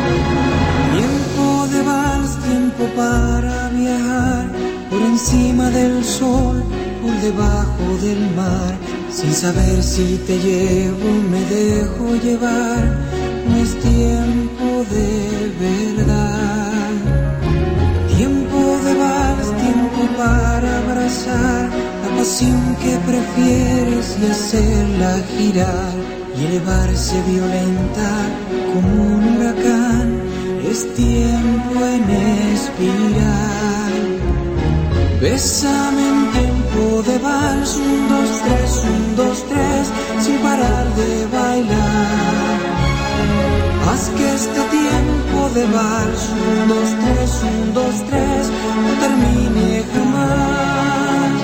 Tiempo de vals, tiempo para viajar, por encima del sol, por debajo del mar, sin saber si te llevo, me dejo llevar. No es tiempo de verdad. Tiempo de vals, tiempo para abrazar la pasión que prefieres y hacerla girar y elevarse violenta como un huracán. Es tiempo en espiral. Bésame en tiempo de vals, un, dos, tres, un, dos, tres, sin parar de bailar. Haz que este tiempo de vals, un, dos, tres, un, dos, tres, no termine jamás.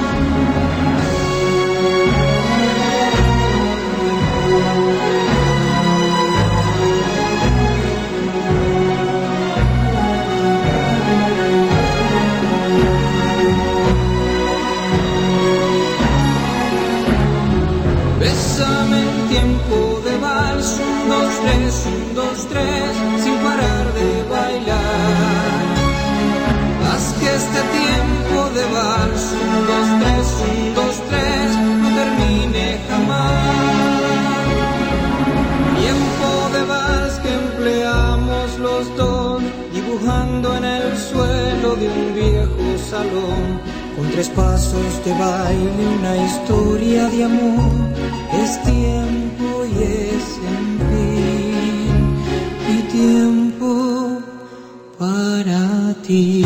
Bésame en tiempo de vals, un, dos, tres, un, dos, tres, sin parar de bailar. Haz que este tiempo de vals, un, dos, tres, un, dos, tres, no termine jamás. Tiempo de vals que empleamos los dos, dibujando en el suelo de un viejo salón, con tres pasos de baile, una historia de amor. Es tiempo y es en fin, y tiempo para ti.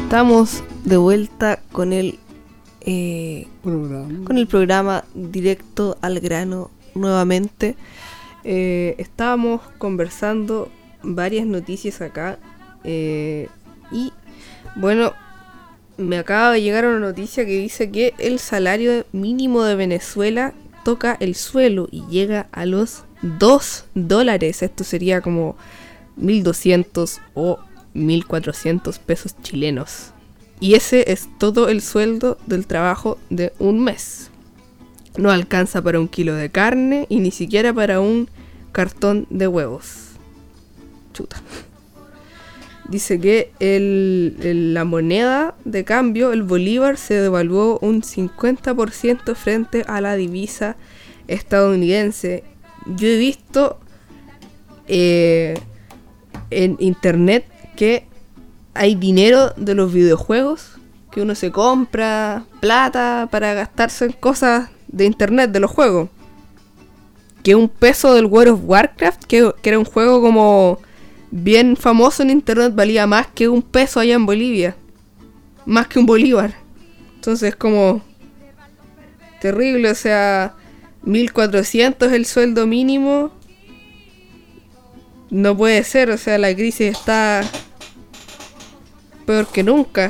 Estamos de vuelta con el eh, programa. con el programa Directo al Grano nuevamente. Eh, estábamos conversando varias noticias acá eh, y bueno, me acaba de llegar una noticia que dice que el salario mínimo de Venezuela toca el suelo y llega a los dos dólares. Esto sería como mil doscientos o mil cuatrocientos pesos chilenos. Y ese es todo el sueldo del trabajo de un mes. No alcanza para un kilo de carne y ni siquiera para un cartón de huevos. Chuta. Dice que el, el, la moneda de cambio, el bolívar, se devaluó un cincuenta por ciento frente a la divisa estadounidense. Yo he visto eh, en internet que hay dinero de los videojuegos, que uno se compra plata para gastarse en cosas de internet de los juegos. Que un peso del World of Warcraft, que, que era un juego como bien famoso en internet, valía más que un peso allá en Bolivia. Más que un bolívar. Entonces como terrible, o sea, mil cuatrocientos el sueldo mínimo. No puede ser, o sea, la crisis está peor que nunca.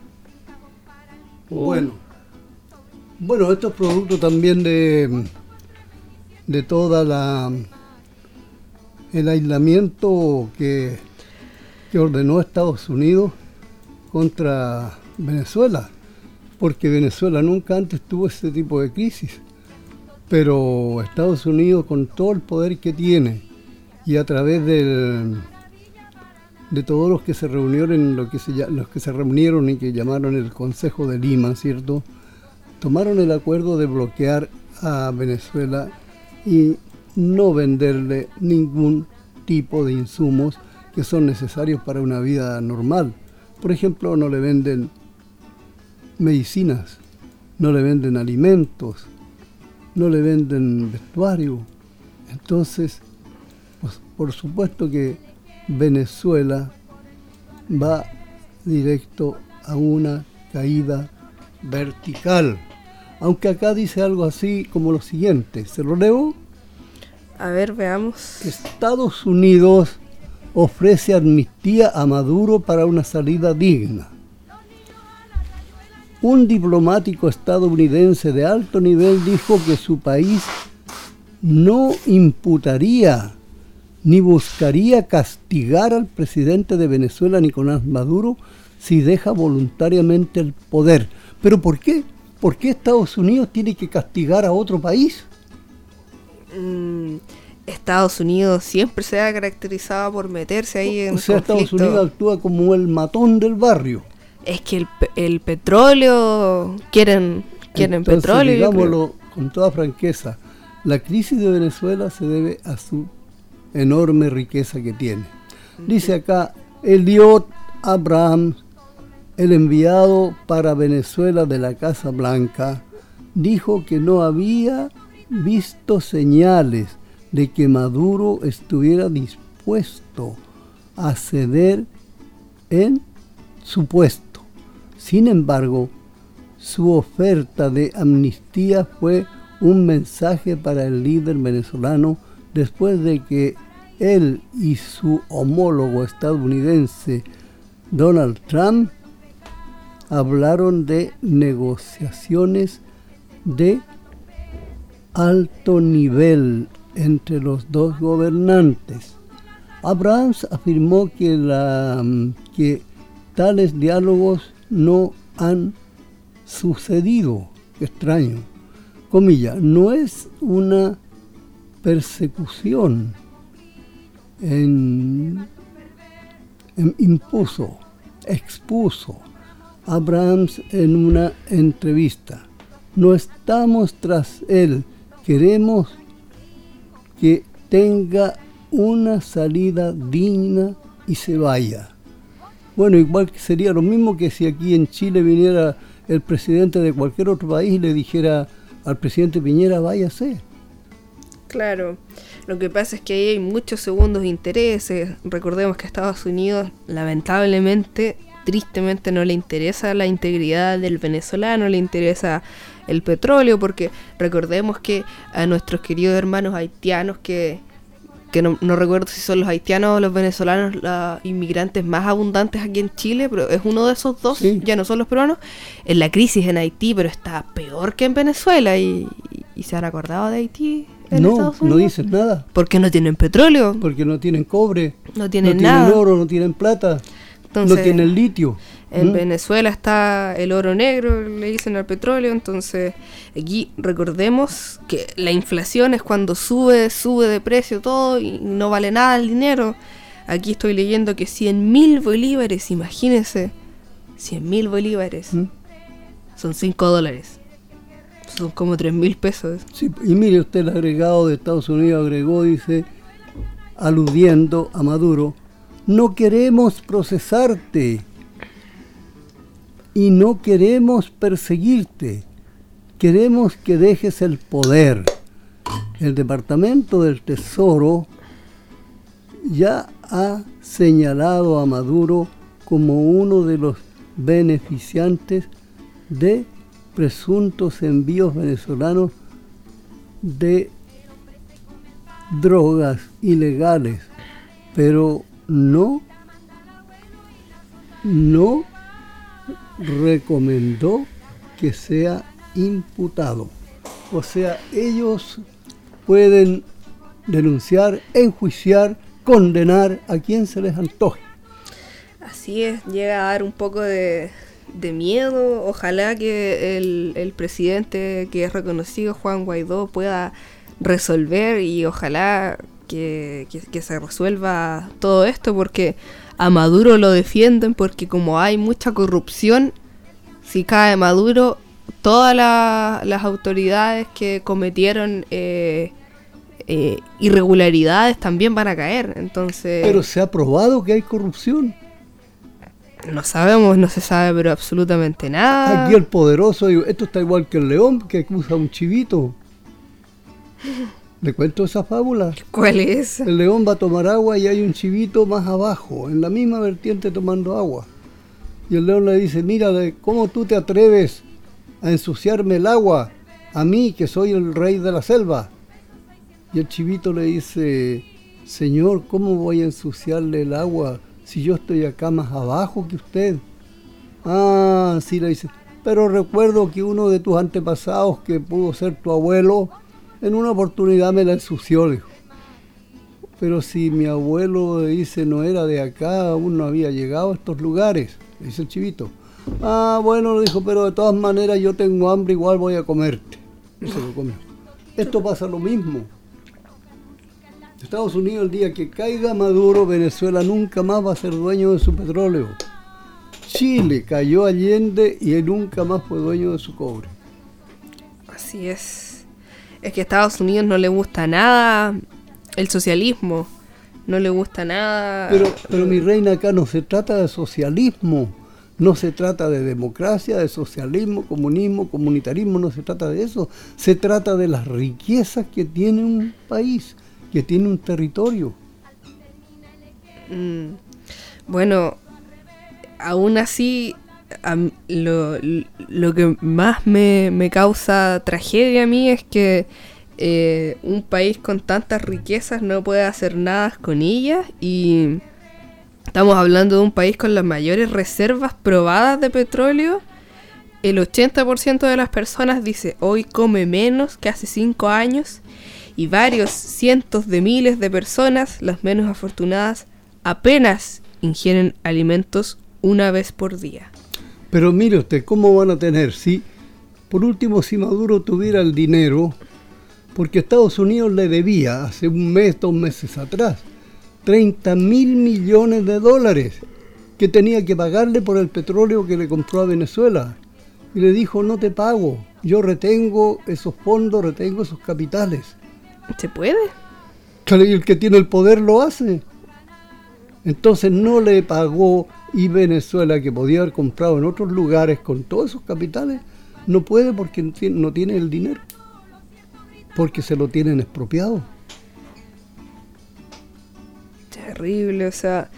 Bueno, bueno, esto es producto también de de toda la el aislamiento que, que ordenó Estados Unidos contra Venezuela, porque Venezuela nunca antes tuvo ese tipo de crisis, pero Estados Unidos, con todo el poder que tiene y a través del de todos los que se reunieron, lo que se, los que se reunieron y que llamaron el Consejo de Lima, ¿cierto? Tomaron el acuerdo de bloquear a Venezuela y no venderle ningún tipo de insumos que son necesarios para una vida normal. Por ejemplo, no le venden medicinas, no le venden alimentos, no le venden vestuario. Entonces, pues, por supuesto que Venezuela va directo a una caída vertical. Aunque acá dice algo así como lo siguiente, ¿se lo leo? A ver, veamos. Estados Unidos ofrece amnistía a Maduro para una salida digna. Un diplomático estadounidense de alto nivel dijo que su país no imputaría ni buscaría castigar al presidente de Venezuela, Nicolás Maduro, si deja voluntariamente el poder. ¿Pero por qué? ¿Por qué Estados Unidos tiene que castigar a otro país? Mm, Estados Unidos siempre se ha caracterizado por meterse ahí en o sea, conflicto. Estados Unidos actúa como el matón del barrio. Es que el, el petróleo, quieren, quieren Entonces, petróleo. Digámoslo con toda franqueza, la crisis de Venezuela se debe a su enorme riqueza que tiene. Dice acá Elliot Abrams, el enviado para Venezuela de la Casa Blanca, dijo que no había visto señales de que Maduro estuviera dispuesto a ceder en su puesto. Sin embargo, su oferta de amnistía fue un mensaje para el líder venezolano después de que él y su homólogo estadounidense Donald Trump hablaron de negociaciones de alto nivel entre los dos gobernantes. Abrams afirmó que, la, que tales diálogos no han sucedido. Extraño. Comilla, no es una persecución. En, en impuso, expuso Abrams en una entrevista. No estamos tras él, queremos que tenga una salida digna y se vaya. Bueno, igual que sería lo mismo que si aquí en Chile viniera el presidente de cualquier otro país y le dijera al presidente Piñera, váyase. Claro, lo que pasa es que ahí hay muchos segundos intereses. Recordemos que Estados Unidos lamentablemente tristemente no le interesa la integridad del venezolano, le interesa el petróleo, porque recordemos que a nuestros queridos hermanos haitianos, que, que no, no recuerdo si son los haitianos o los venezolanos los inmigrantes más abundantes aquí en Chile, pero es uno de esos dos, sí. Ya no son los peruanos, en la crisis en Haití, pero está peor que en Venezuela, y, y se han acordado de Haití. No, no dicen nada. Porque no tienen petróleo. Porque no tienen cobre. No tienen no nada. No tienen oro, no tienen plata. Entonces, no tienen litio. En ¿Mm? Venezuela está el oro negro, le dicen al petróleo. Entonces, aquí recordemos que la inflación es cuando sube, sube de precio todo y no vale nada el dinero. Aquí estoy leyendo que cien mil bolívares, imagínense. cien mil bolívares. ¿Mm? Son cinco dólares. Son como tres mil pesos. Sí, y mire usted, el agregado de Estados Unidos agregó, dice, aludiendo a Maduro, no queremos procesarte y no queremos perseguirte, queremos que dejes el poder. El Departamento del Tesoro ya ha señalado a Maduro como uno de los beneficiantes de presuntos envíos venezolanos de drogas ilegales, pero no, no recomendó que sea imputado. O sea, ellos pueden denunciar, enjuiciar, condenar a quien se les antoje. Así es, llega a dar un poco de... de miedo. Ojalá que el, el presidente que es reconocido, Juan Guaidó, pueda resolver, y ojalá que, que, que se resuelva todo esto, porque a Maduro lo defienden, porque como hay mucha corrupción, si cae Maduro, todas la, las autoridades que cometieron eh, eh, irregularidades también van a caer. Entonces, pero se ha probado que hay corrupción. No sabemos, no se sabe pero absolutamente nada. Aquí el poderoso, esto está igual que el león que acusa a un chivito. ¿Le cuento esa fábula? ¿Cuál es? El león va a tomar agua y hay un chivito más abajo, en la misma vertiente tomando agua. Y el león le dice, mira, ¿cómo tú te atreves a ensuciarme el agua? A mí, que soy el rey de la selva. Y el chivito le dice, señor, ¿cómo voy a ensuciarle el agua si yo estoy acá más abajo que usted? Ah, sí, le dice, pero recuerdo que uno de tus antepasados, que pudo ser tu abuelo, en una oportunidad me la ensució, dijo. Pero si mi abuelo, dice, no era de acá, aún no había llegado a estos lugares, dice el chivito. Ah, bueno, dijo, pero de todas maneras yo tengo hambre, igual voy a comerte. Y se lo comió. Esto pasa lo mismo. Estados Unidos, el día que caiga Maduro, Venezuela nunca más va a ser dueño de su petróleo. Chile cayó Allende y él nunca más fue dueño de su cobre. Así es. Es que a Estados Unidos no le gusta nada el socialismo, no le gusta nada... Pero, pero mi reina, acá no se trata de socialismo, no se trata de democracia, de socialismo, comunismo, comunitarismo, no se trata de eso. Se trata de las riquezas que tiene un país, que tiene un territorio. Mm, bueno, aún así, a, lo, lo que más me, me causa tragedia a mí es que eh, un país con tantas riquezas no puede hacer nada con ellas, y estamos hablando de un país con las mayores reservas probadas de petróleo. El ochenta por ciento de las personas dice hoy come menos que hace cinco años, y varios cientos de miles de personas, las menos afortunadas, apenas ingieren alimentos una vez por día. Pero mire usted, ¿cómo van a tener? Si, por último, si Maduro tuviera el dinero, porque Estados Unidos le debía hace un mes, dos meses atrás, treinta mil millones de dólares que tenía que pagarle por el petróleo que le compró a Venezuela. Y le dijo, no te pago, yo retengo esos fondos, retengo esos capitales. ¿Se puede? Y el que tiene el poder lo hace. Entonces no le pagó, y Venezuela, que podía haber comprado en otros lugares con todos esos capitales, no puede porque no tiene el dinero, porque se lo tienen expropiado. Terrible, o sea,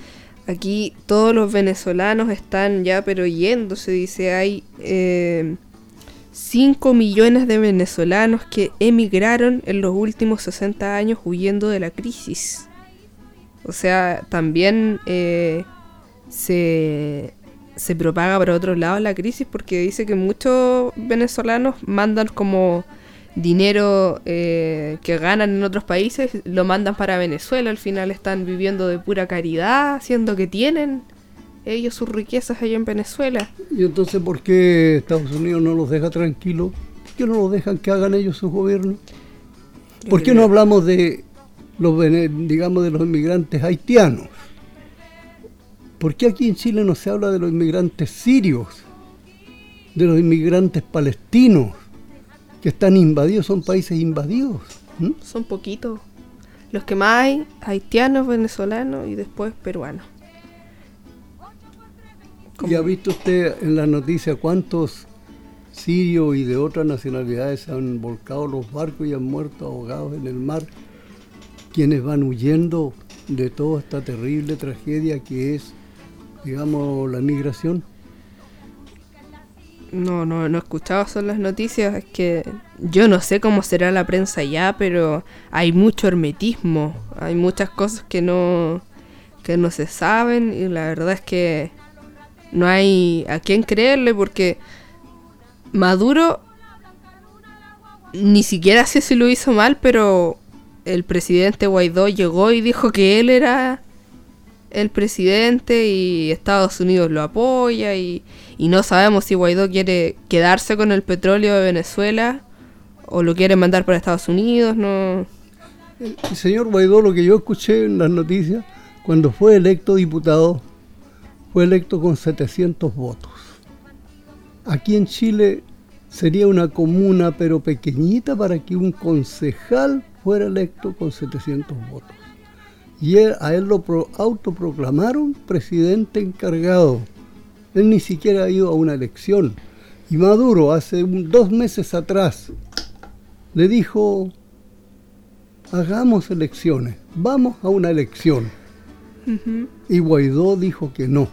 Aquí todos los venezolanos están ya pero yéndose, dice, hay eh, cinco millones de venezolanos que emigraron en los últimos sesenta años huyendo de la crisis. O sea, también eh, se, se propaga para otros lados la crisis, porque dice que muchos venezolanos mandan como dinero eh, que ganan en otros países, lo mandan para Venezuela. Al final están viviendo de pura caridad, siendo que tienen ellos sus riquezas allá en Venezuela. Y entonces, ¿por qué Estados Unidos no los deja tranquilos? ¿Por qué no los dejan que hagan ellos su gobierno? ¿Por qué no hablamos de los, digamos, de los inmigrantes haitianos? ¿Por qué aquí en Chile no se habla de los inmigrantes sirios, de los inmigrantes palestinos, que están invadidos, son países invadidos? ¿Mm? Son poquitos. Los que más hay, haitianos, venezolanos y después peruanos. ¿Y ha visto usted en las noticias cuántos sirios y de otras nacionalidades se han volcado los barcos y han muerto ahogados en el mar? Quienes van huyendo de toda esta terrible tragedia que es, digamos, la migración. No, no, no he escuchado son las noticias. Es que yo no sé cómo será la prensa ya, pero hay mucho hermetismo. Hay muchas cosas que no, que no se saben, y la verdad es que no hay a quién creerle, porque Maduro ni siquiera sé si lo hizo mal, pero el presidente Guaidó llegó y dijo que él era el presidente y Estados Unidos lo apoya, y, y no sabemos si Guaidó quiere quedarse con el petróleo de Venezuela o lo quiere mandar para Estados Unidos. No. El, el señor Guaidó, lo que yo escuché en las noticias, cuando fue electo diputado, fue electo con setecientos votos. Aquí en Chile sería una comuna pero pequeñita para que un concejal fuera electo con setecientos votos. Y él, a él lo pro, autoproclamaron presidente encargado. Él ni siquiera ha ido a una elección. Y Maduro hace un, dos meses atrás le dijo: hagamos elecciones, vamos a una elección. Uh-huh. Y Guaidó dijo que no.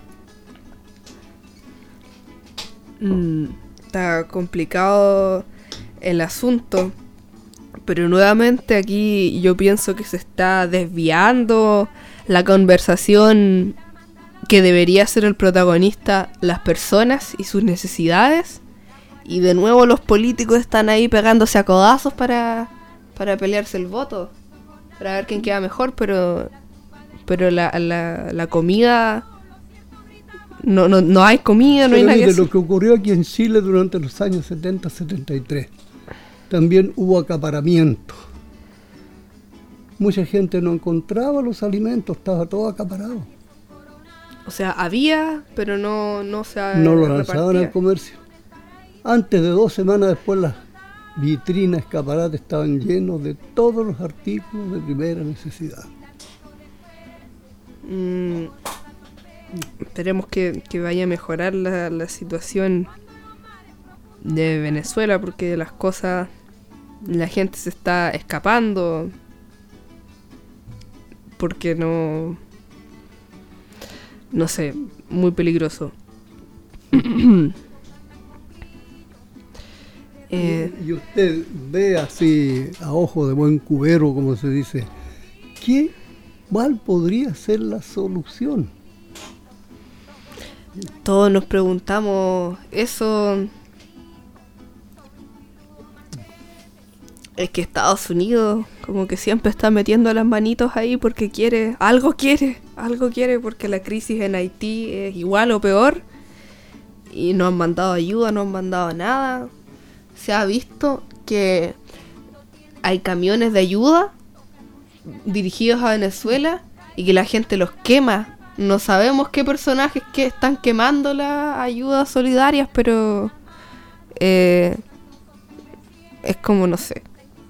Mm, está complicado el asunto, pero nuevamente aquí yo pienso que se está desviando la conversación, que debería ser el protagonista las personas y sus necesidades, y de nuevo los políticos están ahí pegándose a codazos para, para pelearse el voto, para ver quién queda mejor, pero pero la, la, la comida, no, no, no hay comida, no pero hay nada mire, que hacer. Lo que ocurrió aquí en Chile durante los años setenta a setenta y tres, también hubo acaparamiento. Mucha gente no encontraba los alimentos, estaba todo acaparado. O sea, había, pero no, no se No lo lanzaban al comercio. Antes de dos semanas después, las vitrinas, escaparates estaban llenos de todos los artículos de primera necesidad. Mm, esperemos que, que vaya a mejorar la, la situación de Venezuela, porque las cosas, la gente se está escapando, porque no, no sé, muy peligroso. eh, y usted ve así a ojo de buen cubero, como se dice, ¿qué, cuál podría ser la solución? Todos nos preguntamos eso. Es que Estados Unidos como que siempre está metiendo las manitos ahí porque quiere, algo quiere, algo quiere, porque la crisis en Haití es igual o peor y no han mandado ayuda, no han mandado nada. Se ha visto que hay camiones de ayuda dirigidos a Venezuela y que la gente los quema. No sabemos qué personajes que están quemando las ayudas solidarias, pero eh, es como, no sé.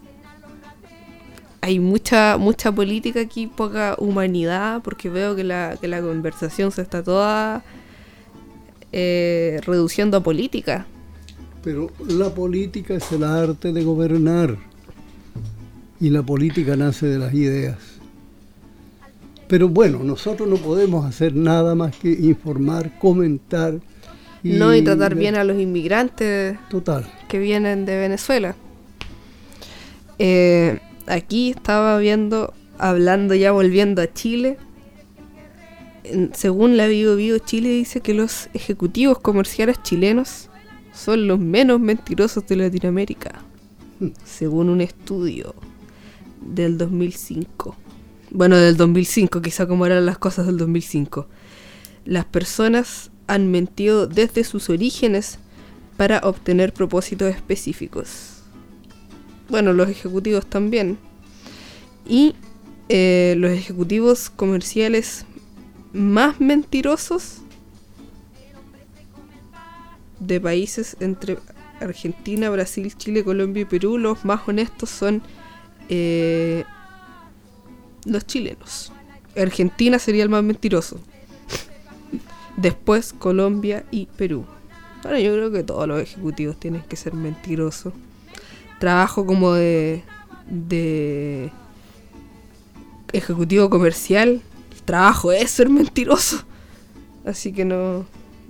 Hay mucha mucha política aquí, poca humanidad, porque veo que la, que la conversación se está toda eh, reduciendo a política. Pero la política es el arte de gobernar, y la política nace de las ideas. Pero bueno, nosotros no podemos hacer nada más que informar, comentar. Y no, y tratar bien a los inmigrantes total. que vienen de Venezuela. Eh, aquí estaba viendo, hablando ya, volviendo a Chile. En, según la Bio Bio, Chile dice que los ejecutivos comerciales chilenos son los menos mentirosos de Latinoamérica. Hmm. Según un estudio del dos mil cinco. Bueno, del dos mil cinco, quizá como eran las cosas del dos mil cinco. Las personas han mentido desde sus orígenes para obtener propósitos específicos. Bueno, los ejecutivos también. Y eh, los ejecutivos comerciales más mentirosos de países entre Argentina, Brasil, Chile, Colombia y Perú, los más honestos son eh, los chilenos. Argentina sería el más mentiroso. Después Colombia y Perú. Bueno, yo creo que todos los ejecutivos tienen que ser mentirosos. Trabajo como de, de ejecutivo comercial. El trabajo es ser mentiroso. Así que no...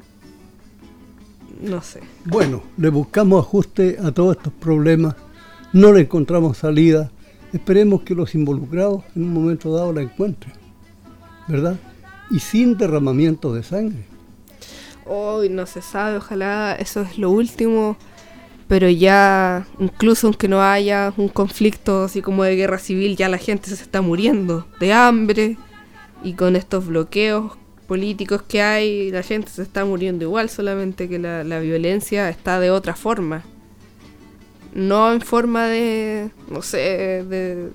No sé. Bueno, le buscamos ajuste a todos estos problemas. No le encontramos salida. Esperemos que los involucrados en un momento dado la encuentren, ¿verdad? Y sin derramamiento de sangre. Hoy no se sabe, ojalá eso es lo último, pero ya, incluso aunque no haya un conflicto así como de guerra civil, ya la gente se está muriendo de hambre, y con estos bloqueos políticos que hay, la gente se está muriendo igual, solamente que la, la violencia está de otra forma. No en forma de, no sé, de...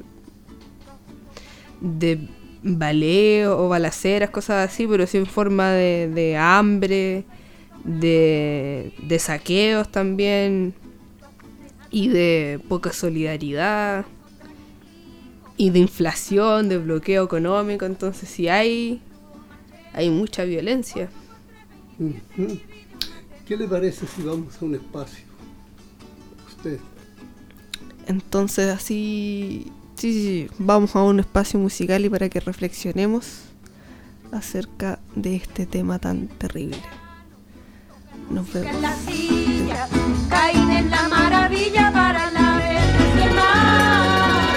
de baleo o balaceras, cosas así, pero sí en forma de, de hambre, de, de saqueos también, y de poca solidaridad, y de inflación, de bloqueo económico. Entonces sí hay, hay mucha violencia. ¿Qué le parece si vamos a un espacio? Usted. Entonces así... Sí, sí, sí, vamos a un espacio musical y para que reflexionemos acerca de este tema tan terrible. Nos vemos. En la silla, caen en la maravilla para la vez del mar.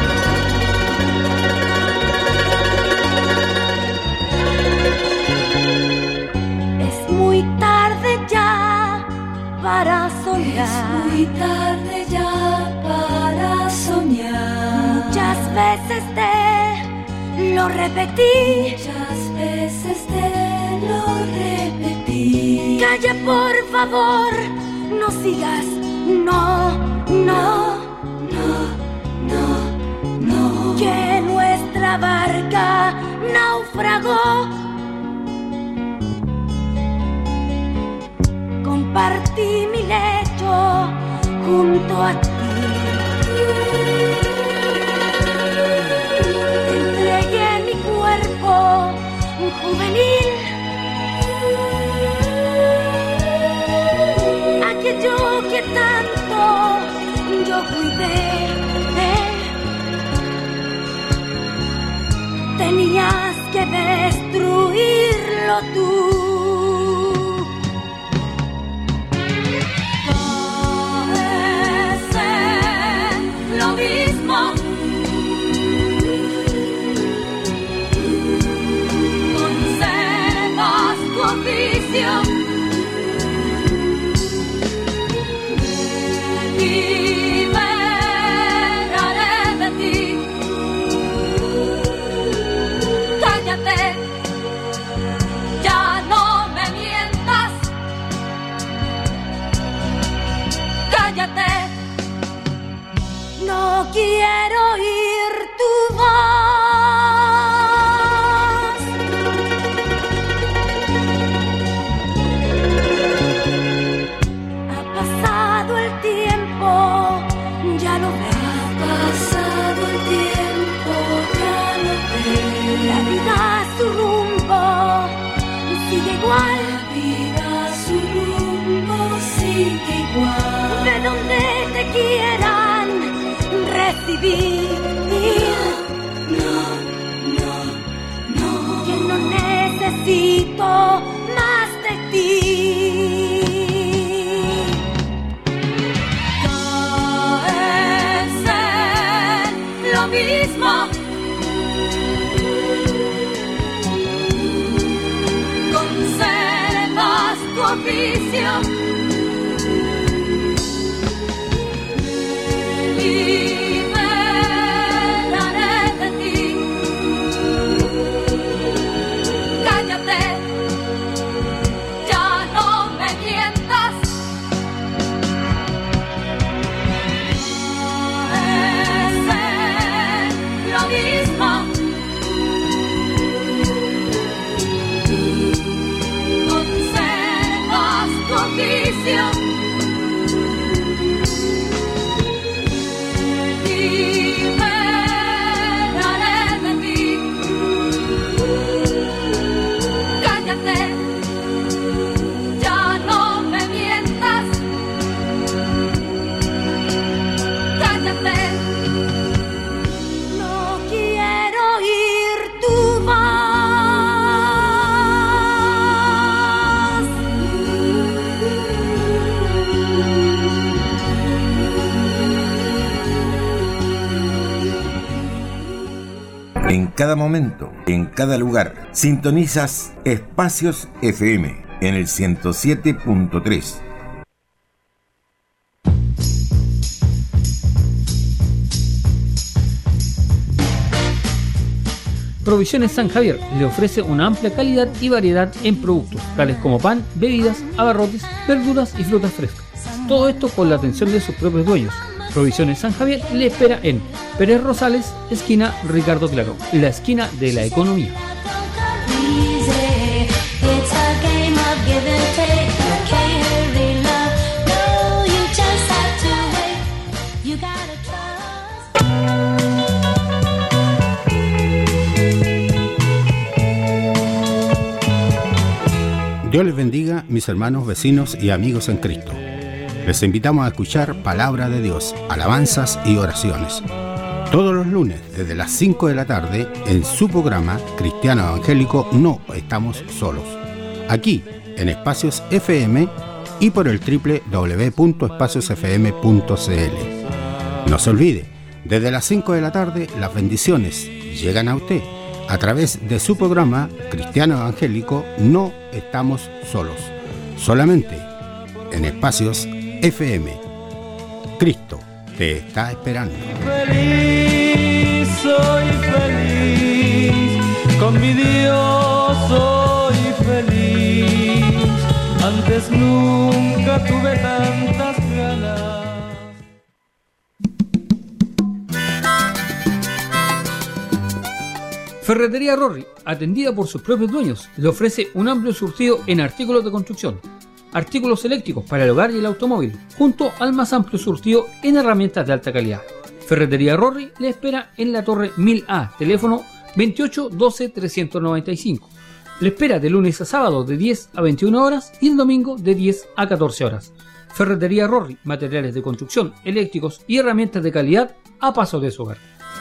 Es muy tarde ya para soñar. Es muy tarde ya para soñar. Muchas veces te lo repetí. Muchas veces te lo repetí. Calla, por favor, no sigas. No, no, no, no, no. Que nuestra barca naufragó. Compartí mi lecho junto a ti. Juvenil, aquello que tanto yo cuidé, tenías que destruirlo tú. Parece lo mismo. No quiero oír tu voz. Ha pasado el tiempo, ya lo ves. Ha pasado el tiempo, ya lo ves. La vida su rumbo sigue igual. La vida su rumbo sigue igual. De donde te quieran recibir. No, no, no, no. necesito más de ti. Caes en lo mismo. Conservas tu oficio. En cada momento, en cada lugar, sintonizas Espacios F M en el ciento siete punto tres. Provisiones San Javier le ofrece una amplia calidad y variedad en productos, tales como pan, bebidas, abarrotes, verduras y frutas frescas. Todo esto con la atención de sus propios dueños. Provisiones San Javier le espera en Pérez Rosales, esquina Ricardo Claro, la esquina de la economía. Dios les bendiga, mis hermanos, vecinos y amigos en Cristo. Les invitamos a escuchar Palabra de Dios, alabanzas y oraciones. Todos los lunes, desde las cinco de la tarde, en su programa Cristiano Evangélico No Estamos Solos. Aquí, en Espacios F M y por el doble u doble u doble u punto espacios f m punto c l. No se olvide, desde las cinco de la tarde, las bendiciones llegan a usted a través de su programa Cristiano Evangélico No Estamos Solos. Solamente en Espacios F M. Cristo te está esperando. Feliz, soy feliz, con mi Dios soy feliz. Antes nunca tuve tantas ganas. Ferretería Rory, atendida por sus propios dueños, le ofrece un amplio surtido en artículos de construcción, artículos eléctricos para el hogar y el automóvil, junto al más amplio surtido en herramientas de alta calidad. Ferretería Rory le espera en la Torre mil A, teléfono veintiocho doce trescientos noventa y cinco. Le espera de lunes a sábado de diez a veintiuna horas y el domingo de diez a catorce horas. Ferretería Rory, materiales de construcción, eléctricos y herramientas de calidad a paso de su hogar.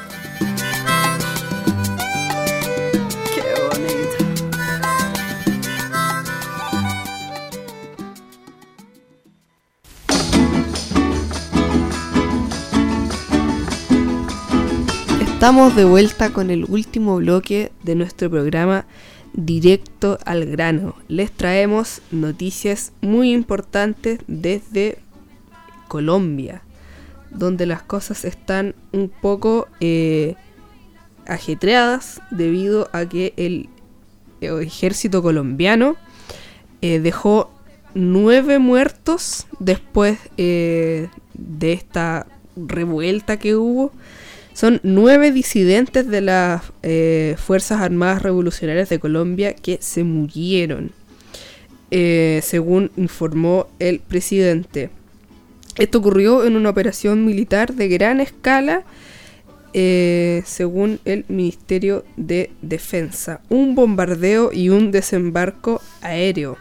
Estamos de vuelta con el último bloque de nuestro programa Directo al Grano. Les traemos noticias muy importantes desde Colombia, donde las cosas están un poco eh, ajetreadas debido a que el ejército colombiano eh, dejó nueve muertos después eh, de esta revuelta que hubo. Son nueve disidentes de las eh, Fuerzas Armadas Revolucionarias de Colombia que se murieron, eh, según informó el presidente. Esto ocurrió en una operación militar de gran escala, eh, según el Ministerio de Defensa. Un bombardeo y un desembarco aéreo.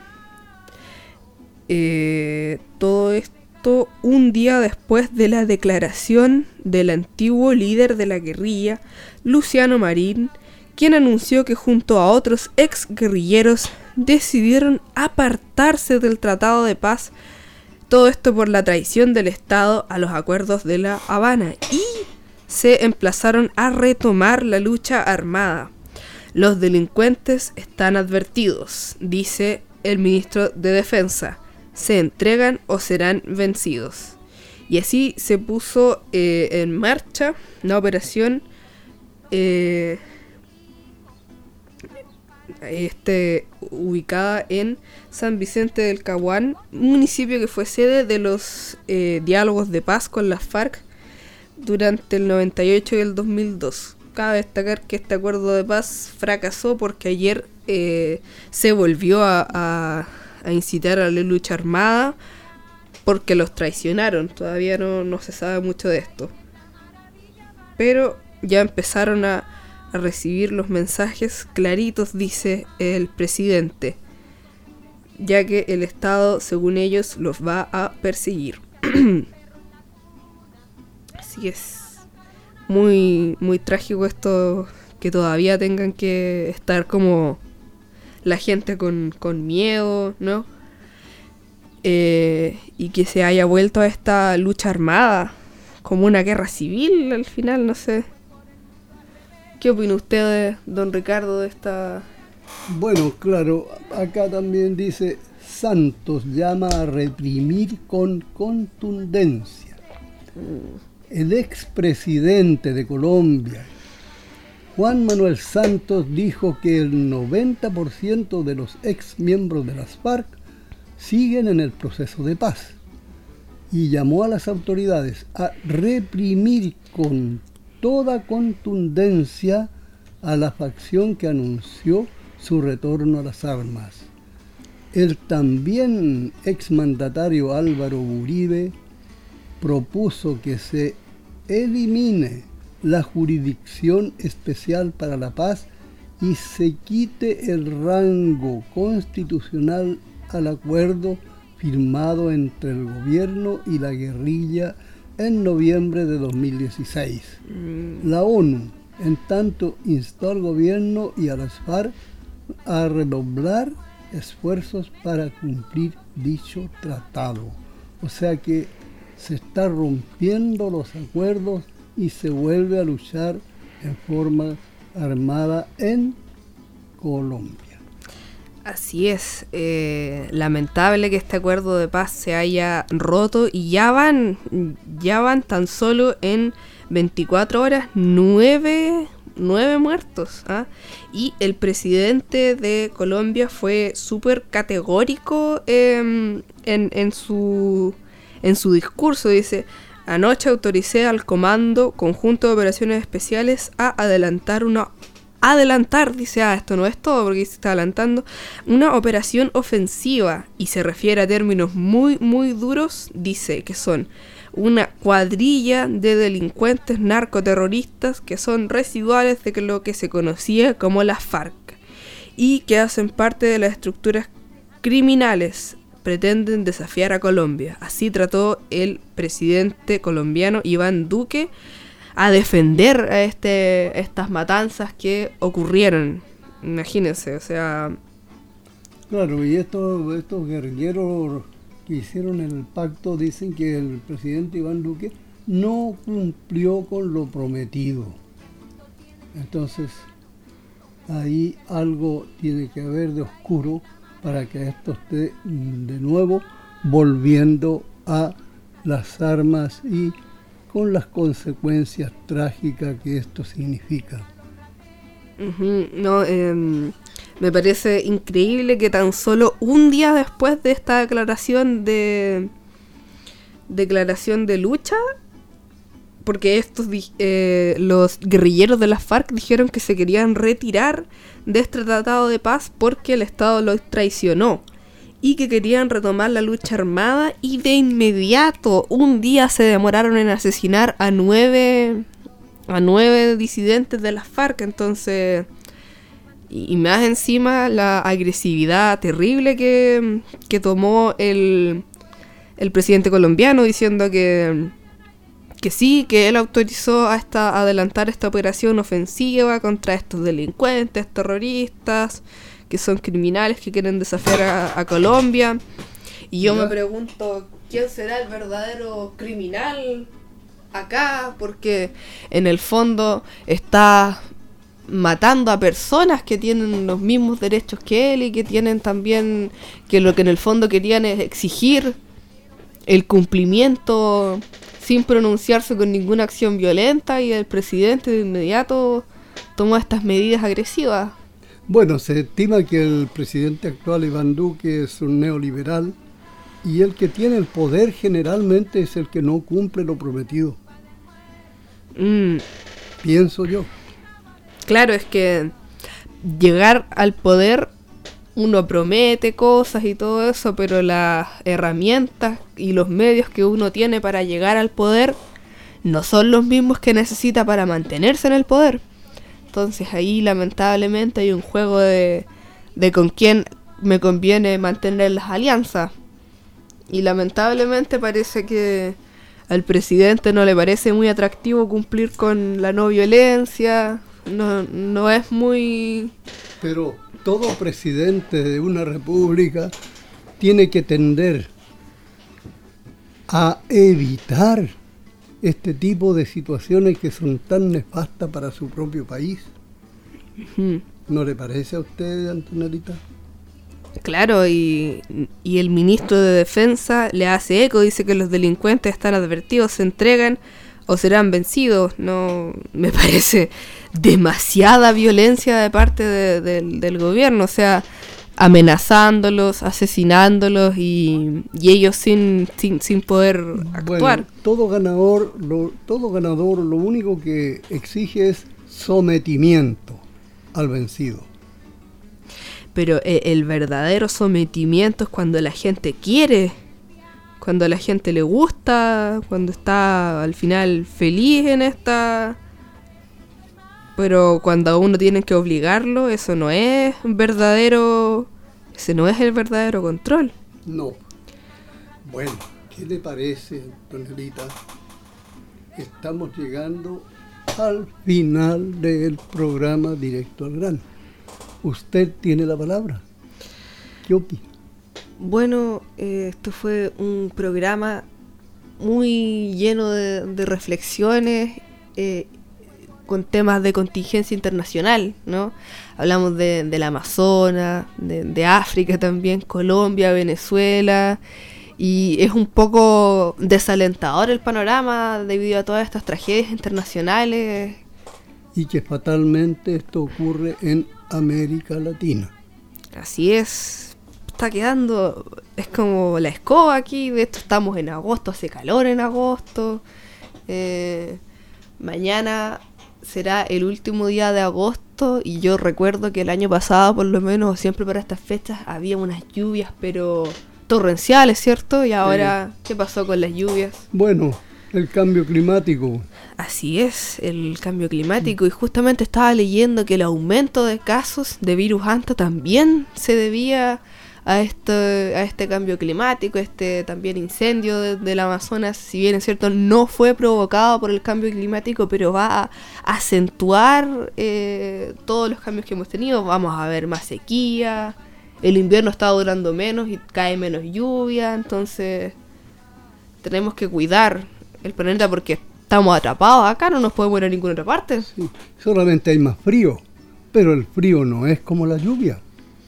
Eh, todo esto un día después de la declaración del antiguo líder de la guerrilla, Luciano Marín, quien anunció que junto a otros ex guerrilleros decidieron apartarse del Tratado de Paz. Todo esto por la traición del Estado a los acuerdos de La Habana, y se emplazaron a retomar la lucha armada. Los delincuentes están advertidos, dice el ministro de Defensa. Se entregan o serán vencidos. Y así se puso eh, en marcha una operación eh, este, ubicada en San Vicente del Caguán, municipio que fue sede de los eh, diálogos de paz con las FARC durante el noventa y ocho y el dos mil dos. Cabe destacar que este acuerdo de paz fracasó porque ayer eh, se volvió a, a, a incitar a la lucha armada porque los traicionaron. Todavía no, no se sabe mucho de esto, pero ya empezaron a, a recibir los mensajes claritos, dice el presidente, ya que el Estado, según ellos, los va a perseguir. Así es muy, muy trágico esto, que todavía tengan que estar como la gente con, con miedo, ¿no? Eh, y que se haya vuelto a esta lucha armada como una guerra civil al final, no sé. ¿Qué opina usted, don Ricardo, de esta...? Bueno, claro, acá también dice: Santos llama a reprimir con contundencia. El expresidente de Colombia, Juan Manuel Santos, dijo que el noventa por ciento de los ex miembros de las FARC siguen en el proceso de paz y llamó a las autoridades a reprimir con toda contundencia a la facción que anunció su retorno a las armas. El también exmandatario Álvaro Uribe propuso que se elimine la Jurisdicción Especial para la Paz y se quite el rango constitucional al acuerdo firmado entre el gobierno y la guerrilla en noviembre de dos mil dieciséis. Mm. La ONU, en tanto, instó al gobierno y a las FARC a redoblar esfuerzos para cumplir dicho tratado. O sea que se está rompiendo los acuerdos y se vuelve a luchar en forma armada en Colombia. Así es, eh, lamentable que este acuerdo de paz se haya roto, y ya van, ya van tan solo en veinticuatro horas nueve, nueve muertos, ¿ah? Y el presidente de Colombia fue súper categórico eh, en, en su... En su discurso dice: anoche autoricé al Comando Conjunto de Operaciones Especiales a adelantar una... Adelantar, dice, ah, esto no es todo porque se está adelantando, una operación ofensiva, y se refiere a términos muy, muy duros. Dice que son una cuadrilla de delincuentes narcoterroristas que son residuales de lo que se conocía como las FARC y que hacen parte de las estructuras criminales. Pretenden desafiar a Colombia. Así trató el presidente colombiano Iván Duque a defender a este, estas matanzas que ocurrieron. Imagínense, o sea... Claro, y estos, estos guerrilleros que hicieron el pacto dicen que el presidente Iván Duque no cumplió con lo prometido. Entonces, ahí algo tiene que haber de oscuro para que esto esté de nuevo volviendo a las armas y con las consecuencias trágicas que esto significa. Uh-huh. No, eh, me parece increíble que tan solo un día después de esta declaración de declaración de lucha, porque estos eh, los guerrilleros de las FARC dijeron que se querían retirar de este tratado de paz porque el Estado los traicionó y que querían retomar la lucha armada, y de inmediato un día se demoraron en asesinar a nueve a nueve disidentes de las FARC. Entonces, y, y más encima la agresividad terrible que, que tomó el, el presidente colombiano, diciendo que que sí, que él autorizó a esta, a adelantar esta operación ofensiva contra estos delincuentes, terroristas, que son criminales que quieren desafiar a, a Colombia. Y yo ¿Ya? me pregunto, ¿quién será el verdadero criminal acá? Porque en el fondo está matando a personas que tienen los mismos derechos que él y que tienen también, que lo que en el fondo querían es exigir el cumplimiento sin pronunciarse con ninguna acción violenta, y el presidente de inmediato tomó estas medidas agresivas. Bueno, se estima que el presidente actual, Iván Duque, es un neoliberal, y el que tiene el poder generalmente es el que no cumple lo prometido. Mm. Pienso yo. Claro, es que llegar al poder, uno promete cosas y todo eso, pero las herramientas y los medios que uno tiene para llegar al poder no son los mismos que necesita para mantenerse en el poder. Entonces ahí lamentablemente hay un juego de, de con quién me conviene mantener las alianzas. Y lamentablemente parece que al presidente no le parece muy atractivo cumplir con la no violencia. No, no es muy... Pero todo presidente de una república tiene que tender a evitar este tipo de situaciones que son tan nefastas para su propio país. Uh-huh. ¿No le parece a usted, Antonelita? Claro, y, y el ministro de Defensa le hace eco, dice que los delincuentes están advertidos, se entregan o serán vencidos. No, me parece demasiada violencia de parte de, de, del gobierno, o sea, amenazándolos, asesinándolos y, y ellos sin, sin, sin poder actuar. Bueno, todo ganador, lo, todo ganador lo único que exige es sometimiento al vencido. Pero eh, el verdadero sometimiento es cuando la gente quiere, cuando a la gente le gusta, cuando está al final feliz en esta... Pero cuando a uno tienen que obligarlo, eso no es verdadero, ese no es el verdadero control. No. Bueno, ¿qué le parece, Antonelita? Estamos llegando al final del programa Directo al Grano. Usted tiene la palabra. ¿Qué opina? Bueno, eh, esto fue un programa muy lleno de, de reflexiones, eh, con temas de contingencia internacional, ¿no? Hablamos de, del Amazonas, de, de África también, Colombia, Venezuela, y es un poco desalentador el panorama debido a todas estas tragedias internacionales. Y que fatalmente esto ocurre en América Latina. Así es, está quedando, es como la escoba aquí, de esto estamos en agosto, hace calor en agosto, eh, mañana será el último día de agosto y yo recuerdo que el año pasado, por lo menos, siempre para estas fechas había unas lluvias, pero torrenciales, ¿cierto? Y ahora, sí. ¿Qué pasó con las lluvias? Bueno, el cambio climático. Así es, el cambio climático. Y justamente estaba leyendo que el aumento de casos de virus Anta también se debía a este, a este cambio climático, este también incendio de, del Amazonas, si bien es cierto no fue provocado por el cambio climático, pero va a acentuar eh, todos los cambios que hemos tenido. Vamos a ver más sequía, el invierno está durando menos y cae menos lluvia, entonces tenemos que cuidar el planeta porque estamos atrapados acá, no nos podemos ir a ninguna otra parte. Sí, solamente hay más frío, pero el frío no es como la lluvia.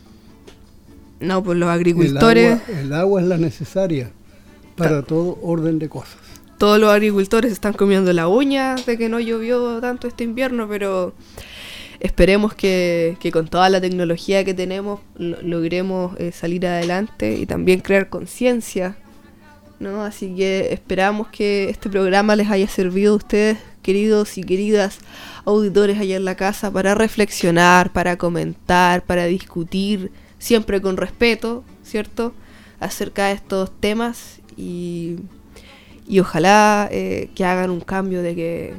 No, pues los agricultores... El agua, el agua es la necesaria para todo orden de cosas. Todos los agricultores están comiendo la uña de que no llovió tanto este invierno, pero esperemos que, que con toda la tecnología que tenemos lo, logremos eh, salir adelante y también crear conciencia, ¿no? Así que esperamos que este programa les haya servido a ustedes, queridos y queridas auditores allá en la casa, para reflexionar, para comentar, para discutir, siempre con respeto, ¿cierto?, acerca de estos temas y, y ojalá eh, que hagan un cambio de que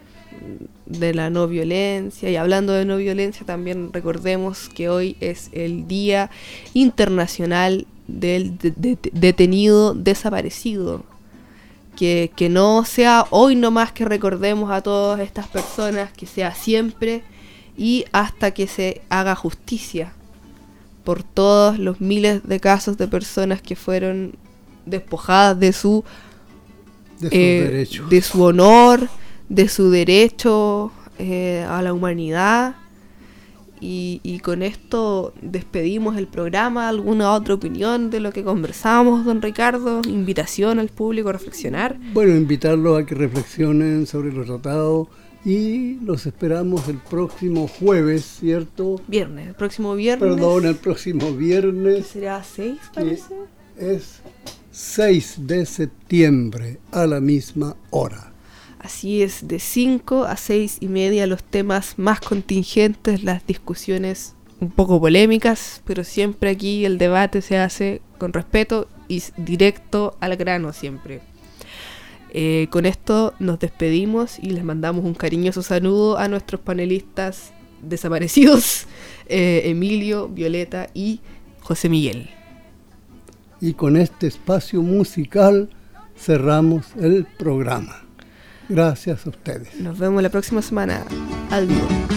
de la no violencia. Y hablando de no violencia, también recordemos que hoy es el Día Internacional del de, de, detenido desaparecido. que, que no sea hoy nomás que recordemos a todas estas personas, que sea siempre y hasta que se haga justicia por todos los miles de casos de personas que fueron despojadas de su, de, eh, de su honor, de su derecho eh, a la humanidad. Y, y con esto despedimos el programa. ¿Alguna otra opinión de lo que conversamos, don Ricardo? ¿Invitación al público a reflexionar? Bueno, invitarlos a que reflexionen sobre los tratados y los esperamos el próximo jueves, ¿cierto? Viernes, el próximo viernes. Perdón, el próximo viernes. ¿Será seis, parece? Es seis de septiembre a la misma hora. Así es, de cinco a seis y media, los temas más contingentes, las discusiones un poco polémicas, pero siempre aquí el debate se hace con respeto y directo al grano siempre. Eh, con esto nos despedimos y les mandamos un cariñoso saludo a nuestros panelistas desaparecidos, eh, Emilio, Violeta y José Miguel. Y con este espacio musical cerramos el programa. Gracias a ustedes. Nos vemos la próxima semana. Adiós.